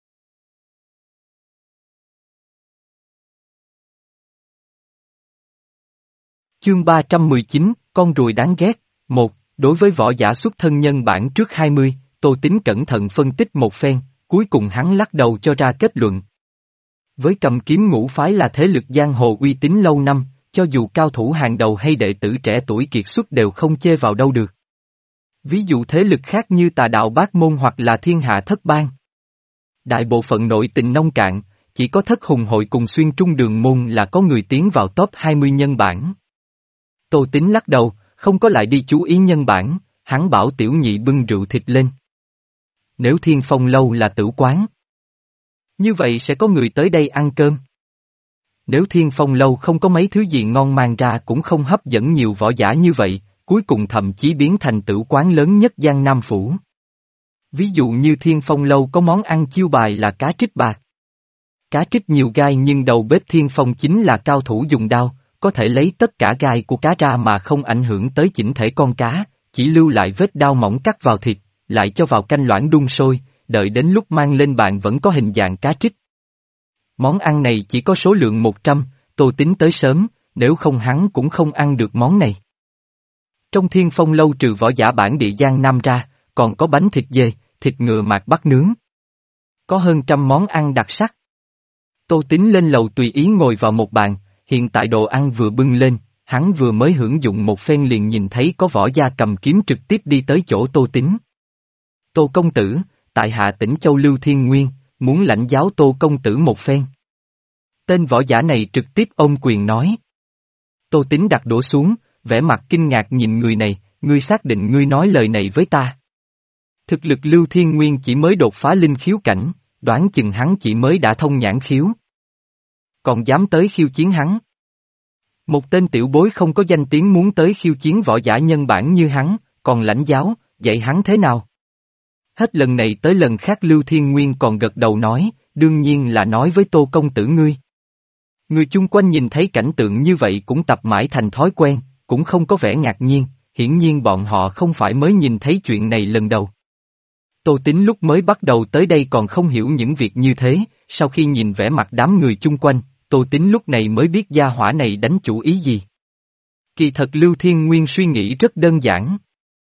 Chương ba trăm mười chín, con ruồi đáng ghét. Một, đối với võ giả xuất thân nhân bản trước hai mươi, Tô Tín cẩn thận phân tích một phen, cuối cùng hắn lắc đầu cho ra kết luận. Với cầm kiếm ngũ phái là thế lực giang hồ uy tín lâu năm, cho dù cao thủ hàng đầu hay đệ tử trẻ tuổi kiệt xuất đều không chê vào đâu được. Ví dụ thế lực khác như Tà đạo Bát môn hoặc là Thiên hạ thất bang. Đại bộ phận nội tình nông cạn, chỉ có Thất Hùng hội cùng Xuyên Trung đường môn là có người tiến vào top hai mươi nhân bản. Tô Tín lắc đầu, không có lại đi chú ý nhân bản, hắn bảo tiểu nhị bưng rượu thịt lên. Nếu Thiên Phong lâu là tử quán, như vậy sẽ có người tới đây ăn cơm. Nếu Thiên Phong lâu không có mấy thứ gì ngon mang ra cũng không hấp dẫn nhiều võ giả như vậy, cuối cùng thậm chí biến thành tử quán lớn nhất Giang Nam Phủ. Ví dụ như Thiên Phong lâu có món ăn chiêu bài là cá trích bạc. Cá trích nhiều gai nhưng đầu bếp Thiên Phong chính là cao thủ dùng đao, có thể lấy tất cả gai của cá ra mà không ảnh hưởng tới chỉnh thể con cá, chỉ lưu lại vết đao mỏng cắt vào thịt, lại cho vào canh loãng đun sôi, đợi đến lúc mang lên bàn vẫn có hình dạng cá trích. Món ăn này chỉ có số lượng một trăm, Tô Tín tới sớm, nếu không hắn cũng không ăn được món này. Trong Thiên Phong lâu trừ võ giả bản địa Giang Nam ra, còn có bánh thịt dê, thịt ngựa mạc bắc nướng. Có hơn trăm món ăn đặc sắc. Tô Tín lên lầu tùy ý ngồi vào một bàn, hiện tại đồ ăn vừa bưng lên, hắn vừa mới hưởng dụng một phen liền nhìn thấy có võ gia cầm kiếm trực tiếp đi tới chỗ Tô Tín. Tô công tử, tại hạ Tỉnh Châu Lưu Thiên Nguyên, muốn lãnh giáo Tô công tử một phen. Tên võ giả này trực tiếp ôm quyền nói. Tô Tín đặt đũa xuống, vẻ mặt kinh ngạc nhìn người này, ngươi xác định ngươi nói lời này với ta. Thực lực Lưu Thiên Nguyên chỉ mới đột phá linh khiếu cảnh, đoán chừng hắn chỉ mới đã thông nhãn khiếu. Còn dám tới khiêu chiến hắn. Một tên tiểu bối không có danh tiếng muốn tới khiêu chiến võ giả nhân bản như hắn, còn lãnh giáo, dạy hắn thế nào? Hết lần này tới lần khác Lưu Thiên Nguyên còn gật đầu nói, đương nhiên là nói với Tô công tử ngươi. Người chung quanh nhìn thấy cảnh tượng như vậy cũng tập mãi thành thói quen, cũng không có vẻ ngạc nhiên, hiển nhiên bọn họ không phải mới nhìn thấy chuyện này lần đầu. Tô Tín lúc mới bắt đầu tới đây còn không hiểu những việc như thế, sau khi nhìn vẻ mặt đám người chung quanh, Tô Tín lúc này mới biết gia hỏa này đánh chủ ý gì. Kỳ thật Lưu Thiên Nguyên suy nghĩ rất đơn giản.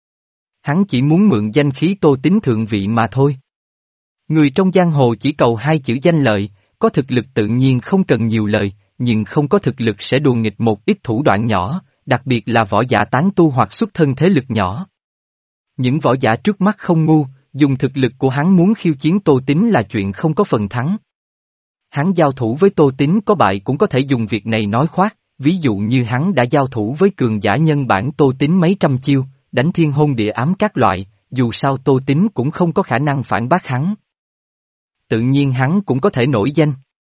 Hắn chỉ muốn mượn danh khí Tô Tín thượng vị mà thôi. Người trong giang hồ chỉ cầu hai chữ danh lợi, có thực lực tự nhiên không cần nhiều lời, nhưng không có thực lực sẽ đùa nghịch một ít thủ đoạn nhỏ, đặc biệt là võ giả tán tu hoặc xuất thân thế lực nhỏ. Những võ giả trước mắt không ngu, dùng thực lực của hắn muốn khiêu chiến Tô Tín là chuyện không có phần thắng. Hắn giao thủ với Tô Tín có bại cũng có thể dùng việc này nói khoác, ví dụ như hắn đã giao thủ với cường giả nhân bản Tô Tín mấy trăm chiêu, đánh thiên hôn địa ám các loại, dù sao Tô Tín cũng không có khả năng phản bác hắn. Tự nhiên hắn cũng có thể nổi danh.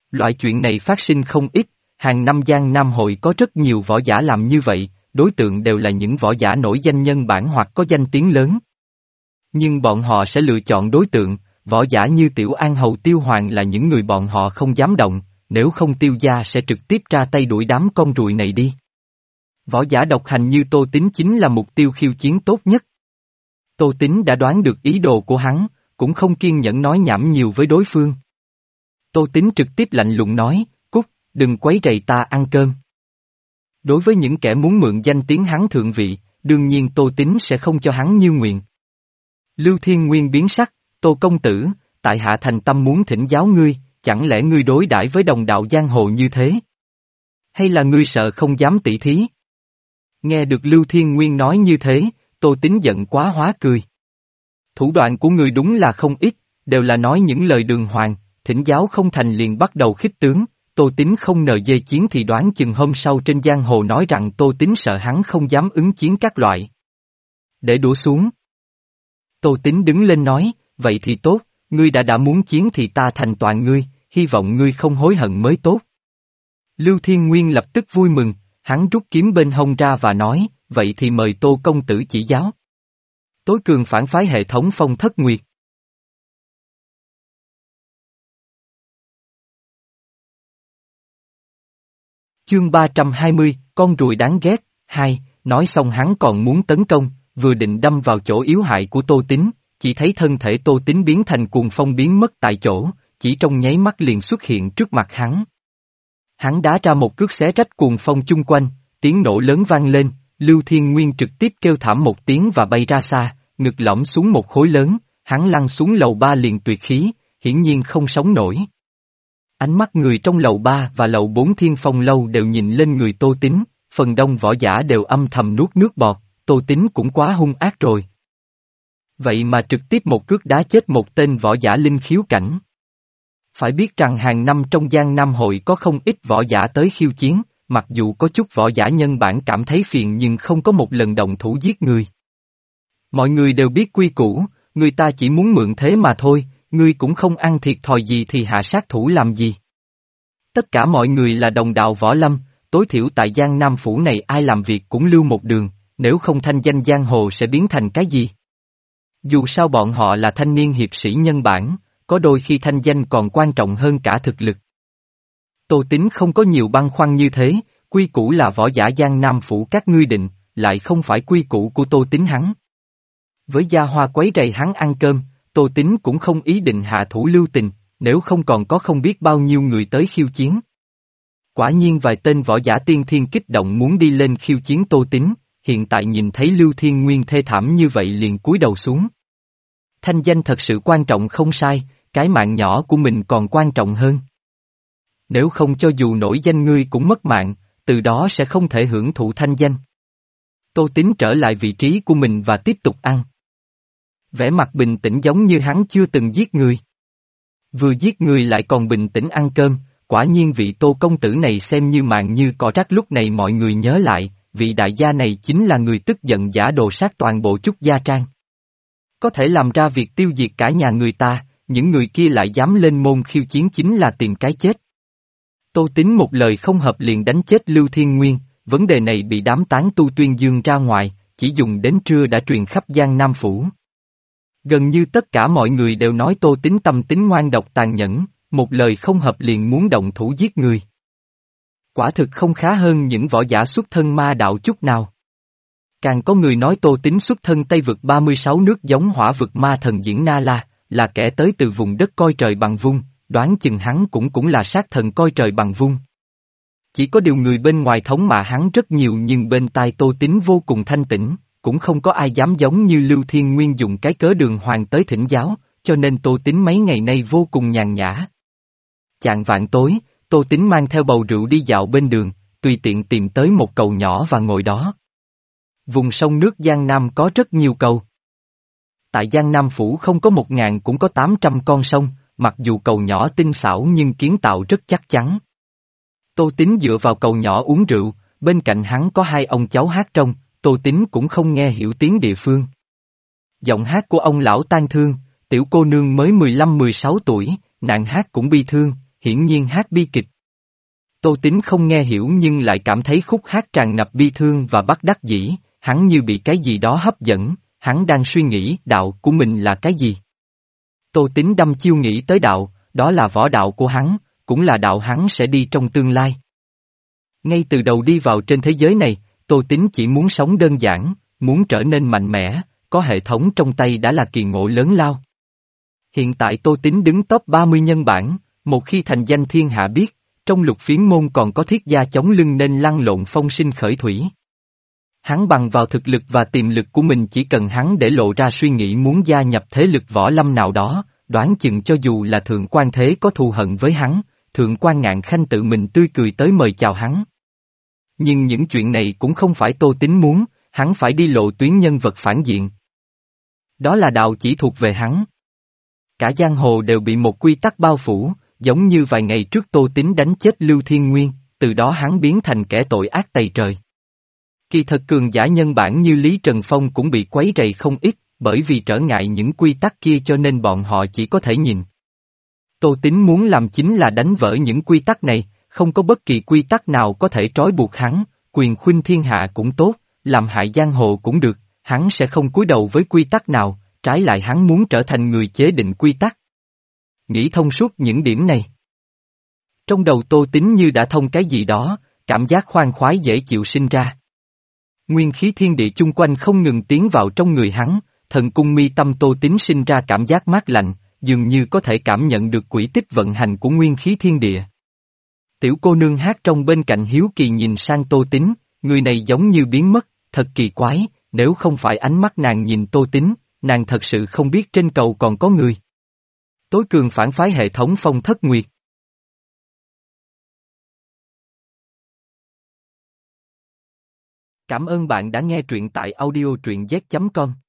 Loại chuyện này phát sinh không ít, hàng năm Giang Nam hội có rất nhiều võ giả làm như vậy, đối tượng đều là những võ giả nổi danh nhân bản hoặc có danh tiếng lớn. Nhưng bọn họ sẽ lựa chọn đối tượng, võ giả như Tiểu An Hầu Tiêu Hoàng là những người bọn họ không dám động, nếu không Tiêu gia sẽ trực tiếp ra tay đuổi đám con ruồi này đi. Võ giả độc hành như Tô Tín chính là mục tiêu khiêu chiến tốt nhất. Tô Tín đã đoán được ý đồ của hắn, cũng không kiên nhẫn nói nhảm nhiều với đối phương. Tô Tín trực tiếp lạnh lùng nói, cút, đừng quấy rầy ta ăn cơm. Đối với những kẻ muốn mượn danh tiếng hắn thượng vị, đương nhiên Tô Tín sẽ không cho hắn như nguyện. Lưu Thiên Nguyên biến sắc, Tô công tử, tại hạ thành tâm muốn thỉnh giáo ngươi, chẳng lẽ ngươi đối đãi với đồng đạo giang hồ như thế? Hay là ngươi sợ không dám tỉ thí? Nghe được Lưu Thiên Nguyên nói như thế, Tô Tín giận quá hóa cười. Thủ đoạn của ngươi đúng là không ít, đều là nói những lời đường hoàng, thỉnh giáo không thành liền bắt đầu khích tướng, Tô Tín không nờ dê chiến thì đoán chừng hôm sau trên giang hồ nói rằng Tô Tín sợ hắn không dám ứng chiến các loại. Để đũa xuống. Tô Tín đứng lên nói, vậy thì tốt, ngươi đã đã muốn chiến thì ta thành toàn ngươi, hy vọng ngươi không hối hận mới tốt. Lưu Thiên Nguyên lập tức vui mừng, hắn rút kiếm bên hông ra và nói, vậy thì mời Tô công tử chỉ giáo. Tối cường phản phái hệ thống Phong Thất Nguyệt. Chương ba trăm hai mươi, con ruồi đáng ghét, hai, nói xong hắn còn muốn tấn công, vừa định đâm vào chỗ yếu hại của Tô Tín, chỉ thấy thân thể Tô Tín biến thành cuồng phong biến mất tại chỗ, chỉ trong nháy mắt liền xuất hiện trước mặt hắn. Hắn đá ra một cước xé rách cuồng phong chung quanh, tiếng nổ lớn vang lên, Lưu Thiên Nguyên trực tiếp kêu thảm một tiếng và bay ra xa, ngực lõm xuống một khối lớn, hắn lăn xuống lầu ba liền tuyệt khí, hiển nhiên không sống nổi. Ánh mắt người trong lầu ba và lầu bốn Thiên Phong lâu đều nhìn lên người Tô Tín, phần đông võ giả đều âm thầm nuốt nước bọt, Tô Tín cũng quá hung ác rồi. Vậy mà trực tiếp một cước đá chết một tên võ giả linh khiếu cảnh. Phải biết rằng hàng năm trong Giang Nam hội có không ít võ giả tới khiêu chiến, mặc dù có chút võ giả nhân bản cảm thấy phiền nhưng không có một lần động thủ giết người. Mọi người đều biết quy củ, người ta chỉ muốn mượn thế mà thôi, ngươi cũng không ăn thiệt thòi gì thì hạ sát thủ làm gì. Tất cả mọi người là đồng đạo võ lâm, tối thiểu tại Giang Nam phủ này ai làm việc cũng lưu một đường, nếu không thanh danh giang hồ sẽ biến thành cái gì. Dù sao bọn họ là thanh niên hiệp sĩ nhân bản, có đôi khi thanh danh còn quan trọng hơn cả thực lực. Tô Tín không có nhiều băn khoăn như thế, quy củ là võ giả Giang Nam phủ các ngươi định, lại không phải quy củ của Tô Tín hắn. Với gia hoa quấy rầy hắn ăn cơm, Tô Tín cũng không ý định hạ thủ lưu tình, nếu không còn có không biết bao nhiêu người tới khiêu chiến. Quả nhiên vài tên võ giả tiên thiên kích động muốn đi lên khiêu chiến Tô Tín, hiện tại nhìn thấy Lưu Thiên Nguyên thê thảm như vậy liền cúi đầu xuống. Thanh danh thật sự quan trọng không sai, cái mạng nhỏ của mình còn quan trọng hơn. Nếu không cho dù nổi danh ngươi cũng mất mạng, từ đó sẽ không thể hưởng thụ thanh danh. Tô Tín trở lại vị trí của mình và tiếp tục ăn. Vẻ mặt bình tĩnh giống như hắn chưa từng giết người. Vừa giết người lại còn bình tĩnh ăn cơm, quả nhiên vị Tô công tử này xem như mạng như cỏ rác. Lúc này mọi người nhớ lại, vị đại gia này chính là người tức giận giả đồ sát toàn bộ Trúc Gia Trang. Có thể làm ra việc tiêu diệt cả nhà người ta, những người kia lại dám lên môn khiêu chiến chính là tìm cái chết. Tô Tín một lời không hợp liền đánh chết Lưu Thiên Nguyên, vấn đề này bị đám tán tu tuyên dương ra ngoài, chỉ dùng đến trưa đã truyền khắp Giang Nam phủ. Gần như tất cả mọi người đều nói Tô Tín tâm tính ngoan độc tàn nhẫn, một lời không hợp liền muốn động thủ giết người. Quả thực không khá hơn những võ giả xuất thân ma đạo chút nào. Càng có người nói Tô Tín xuất thân Tây vực ba mươi sáu nước giống hỏa vực ma thần Diễn Na La, là kẻ tới từ vùng đất coi trời bằng vung, đoán chừng hắn cũng cũng là sát thần coi trời bằng vung. Chỉ có điều người bên ngoài thống mạ hắn rất nhiều nhưng bên tai Tô Tín vô cùng thanh tĩnh, cũng không có ai dám giống như Lưu Thiên Nguyên dùng cái cớ đường hoàng tới thỉnh giáo, cho nên Tô Tín mấy ngày nay vô cùng nhàn nhã. Chạng vạn tối, Tô Tín mang theo bầu rượu đi dạo bên đường, tùy tiện tìm tới một cầu nhỏ và ngồi đó. Vùng sông nước Giang Nam có rất nhiều cầu. Tại Giang Nam Phủ không có một ngàn cũng có tám trăm con sông, mặc dù cầu nhỏ tinh xảo nhưng kiến tạo rất chắc chắn. Tô Tín dựa vào cầu nhỏ uống rượu, bên cạnh hắn có hai ông cháu hát trong, Tô Tín cũng không nghe hiểu tiếng địa phương. Giọng hát của ông lão tan thương, tiểu cô nương mới mười lăm mười sáu tuổi, nàng hát cũng bi thương, hiển nhiên hát bi kịch. Tô Tín không nghe hiểu nhưng lại cảm thấy khúc hát tràn ngập bi thương và bất đắc dĩ, hắn như bị cái gì đó hấp dẫn, hắn đang suy nghĩ đạo của mình là cái gì. Tô Tín đăm chiêu nghĩ tới đạo, đó là võ đạo của hắn, cũng là đạo hắn sẽ đi trong tương lai. Ngay từ đầu đi vào trên thế giới này, Tô Tín chỉ muốn sống đơn giản, muốn trở nên mạnh mẽ, có hệ thống trong tay đã là kỳ ngộ lớn lao. Hiện tại Tô Tín đứng top ba mươi nhân bản, một khi thành danh thiên hạ biết, trong lục phiến môn còn có thiết gia chống lưng nên lăn lộn phong sinh khởi thủy. Hắn bằng vào thực lực và tiềm lực của mình chỉ cần hắn để lộ ra suy nghĩ muốn gia nhập thế lực võ lâm nào đó, đoán chừng cho dù là Thượng Quan Thế có thù hận với hắn, Thượng Quan Ngạn Khanh tự mình tươi cười tới mời chào hắn. Nhưng những chuyện này cũng không phải Tô Tín muốn, hắn phải đi lộ tuyến nhân vật phản diện. Đó là đạo chỉ thuộc về hắn. Cả giang hồ đều bị một quy tắc bao phủ, giống như vài ngày trước Tô Tín đánh chết Lưu Thiên Nguyên, từ đó hắn biến thành kẻ tội ác tày trời. Kỳ thật cường giả nhân bản như Lý Trần Phong cũng bị quấy rầy không ít, bởi vì trở ngại những quy tắc kia cho nên bọn họ chỉ có thể nhìn. Tô Tín muốn làm chính là đánh vỡ những quy tắc này, không có bất kỳ quy tắc nào có thể trói buộc hắn, quyền khuynh thiên hạ cũng tốt, làm hại giang hồ cũng được, hắn sẽ không cúi đầu với quy tắc nào, trái lại hắn muốn trở thành người chế định quy tắc. Nghĩ thông suốt những điểm này. Trong đầu Tô Tín như đã thông cái gì đó, cảm giác khoan khoái dễ chịu sinh ra. Nguyên khí thiên địa chung quanh không ngừng tiến vào trong người hắn, thần cung mi tâm Tô Tín sinh ra cảm giác mát lạnh, dường như có thể cảm nhận được quỹ tích vận hành của nguyên khí thiên địa. Tiểu cô nương hát trong bên cạnh hiếu kỳ nhìn sang Tô Tín, người này giống như biến mất, thật kỳ quái, nếu không phải ánh mắt nàng nhìn Tô Tín, nàng thật sự không biết trên cầu còn có người. Tối cường phản phái hệ thống Phong Thất Nguyệt. Cảm ơn bạn đã nghe truyện tại audio truyện z chấm com.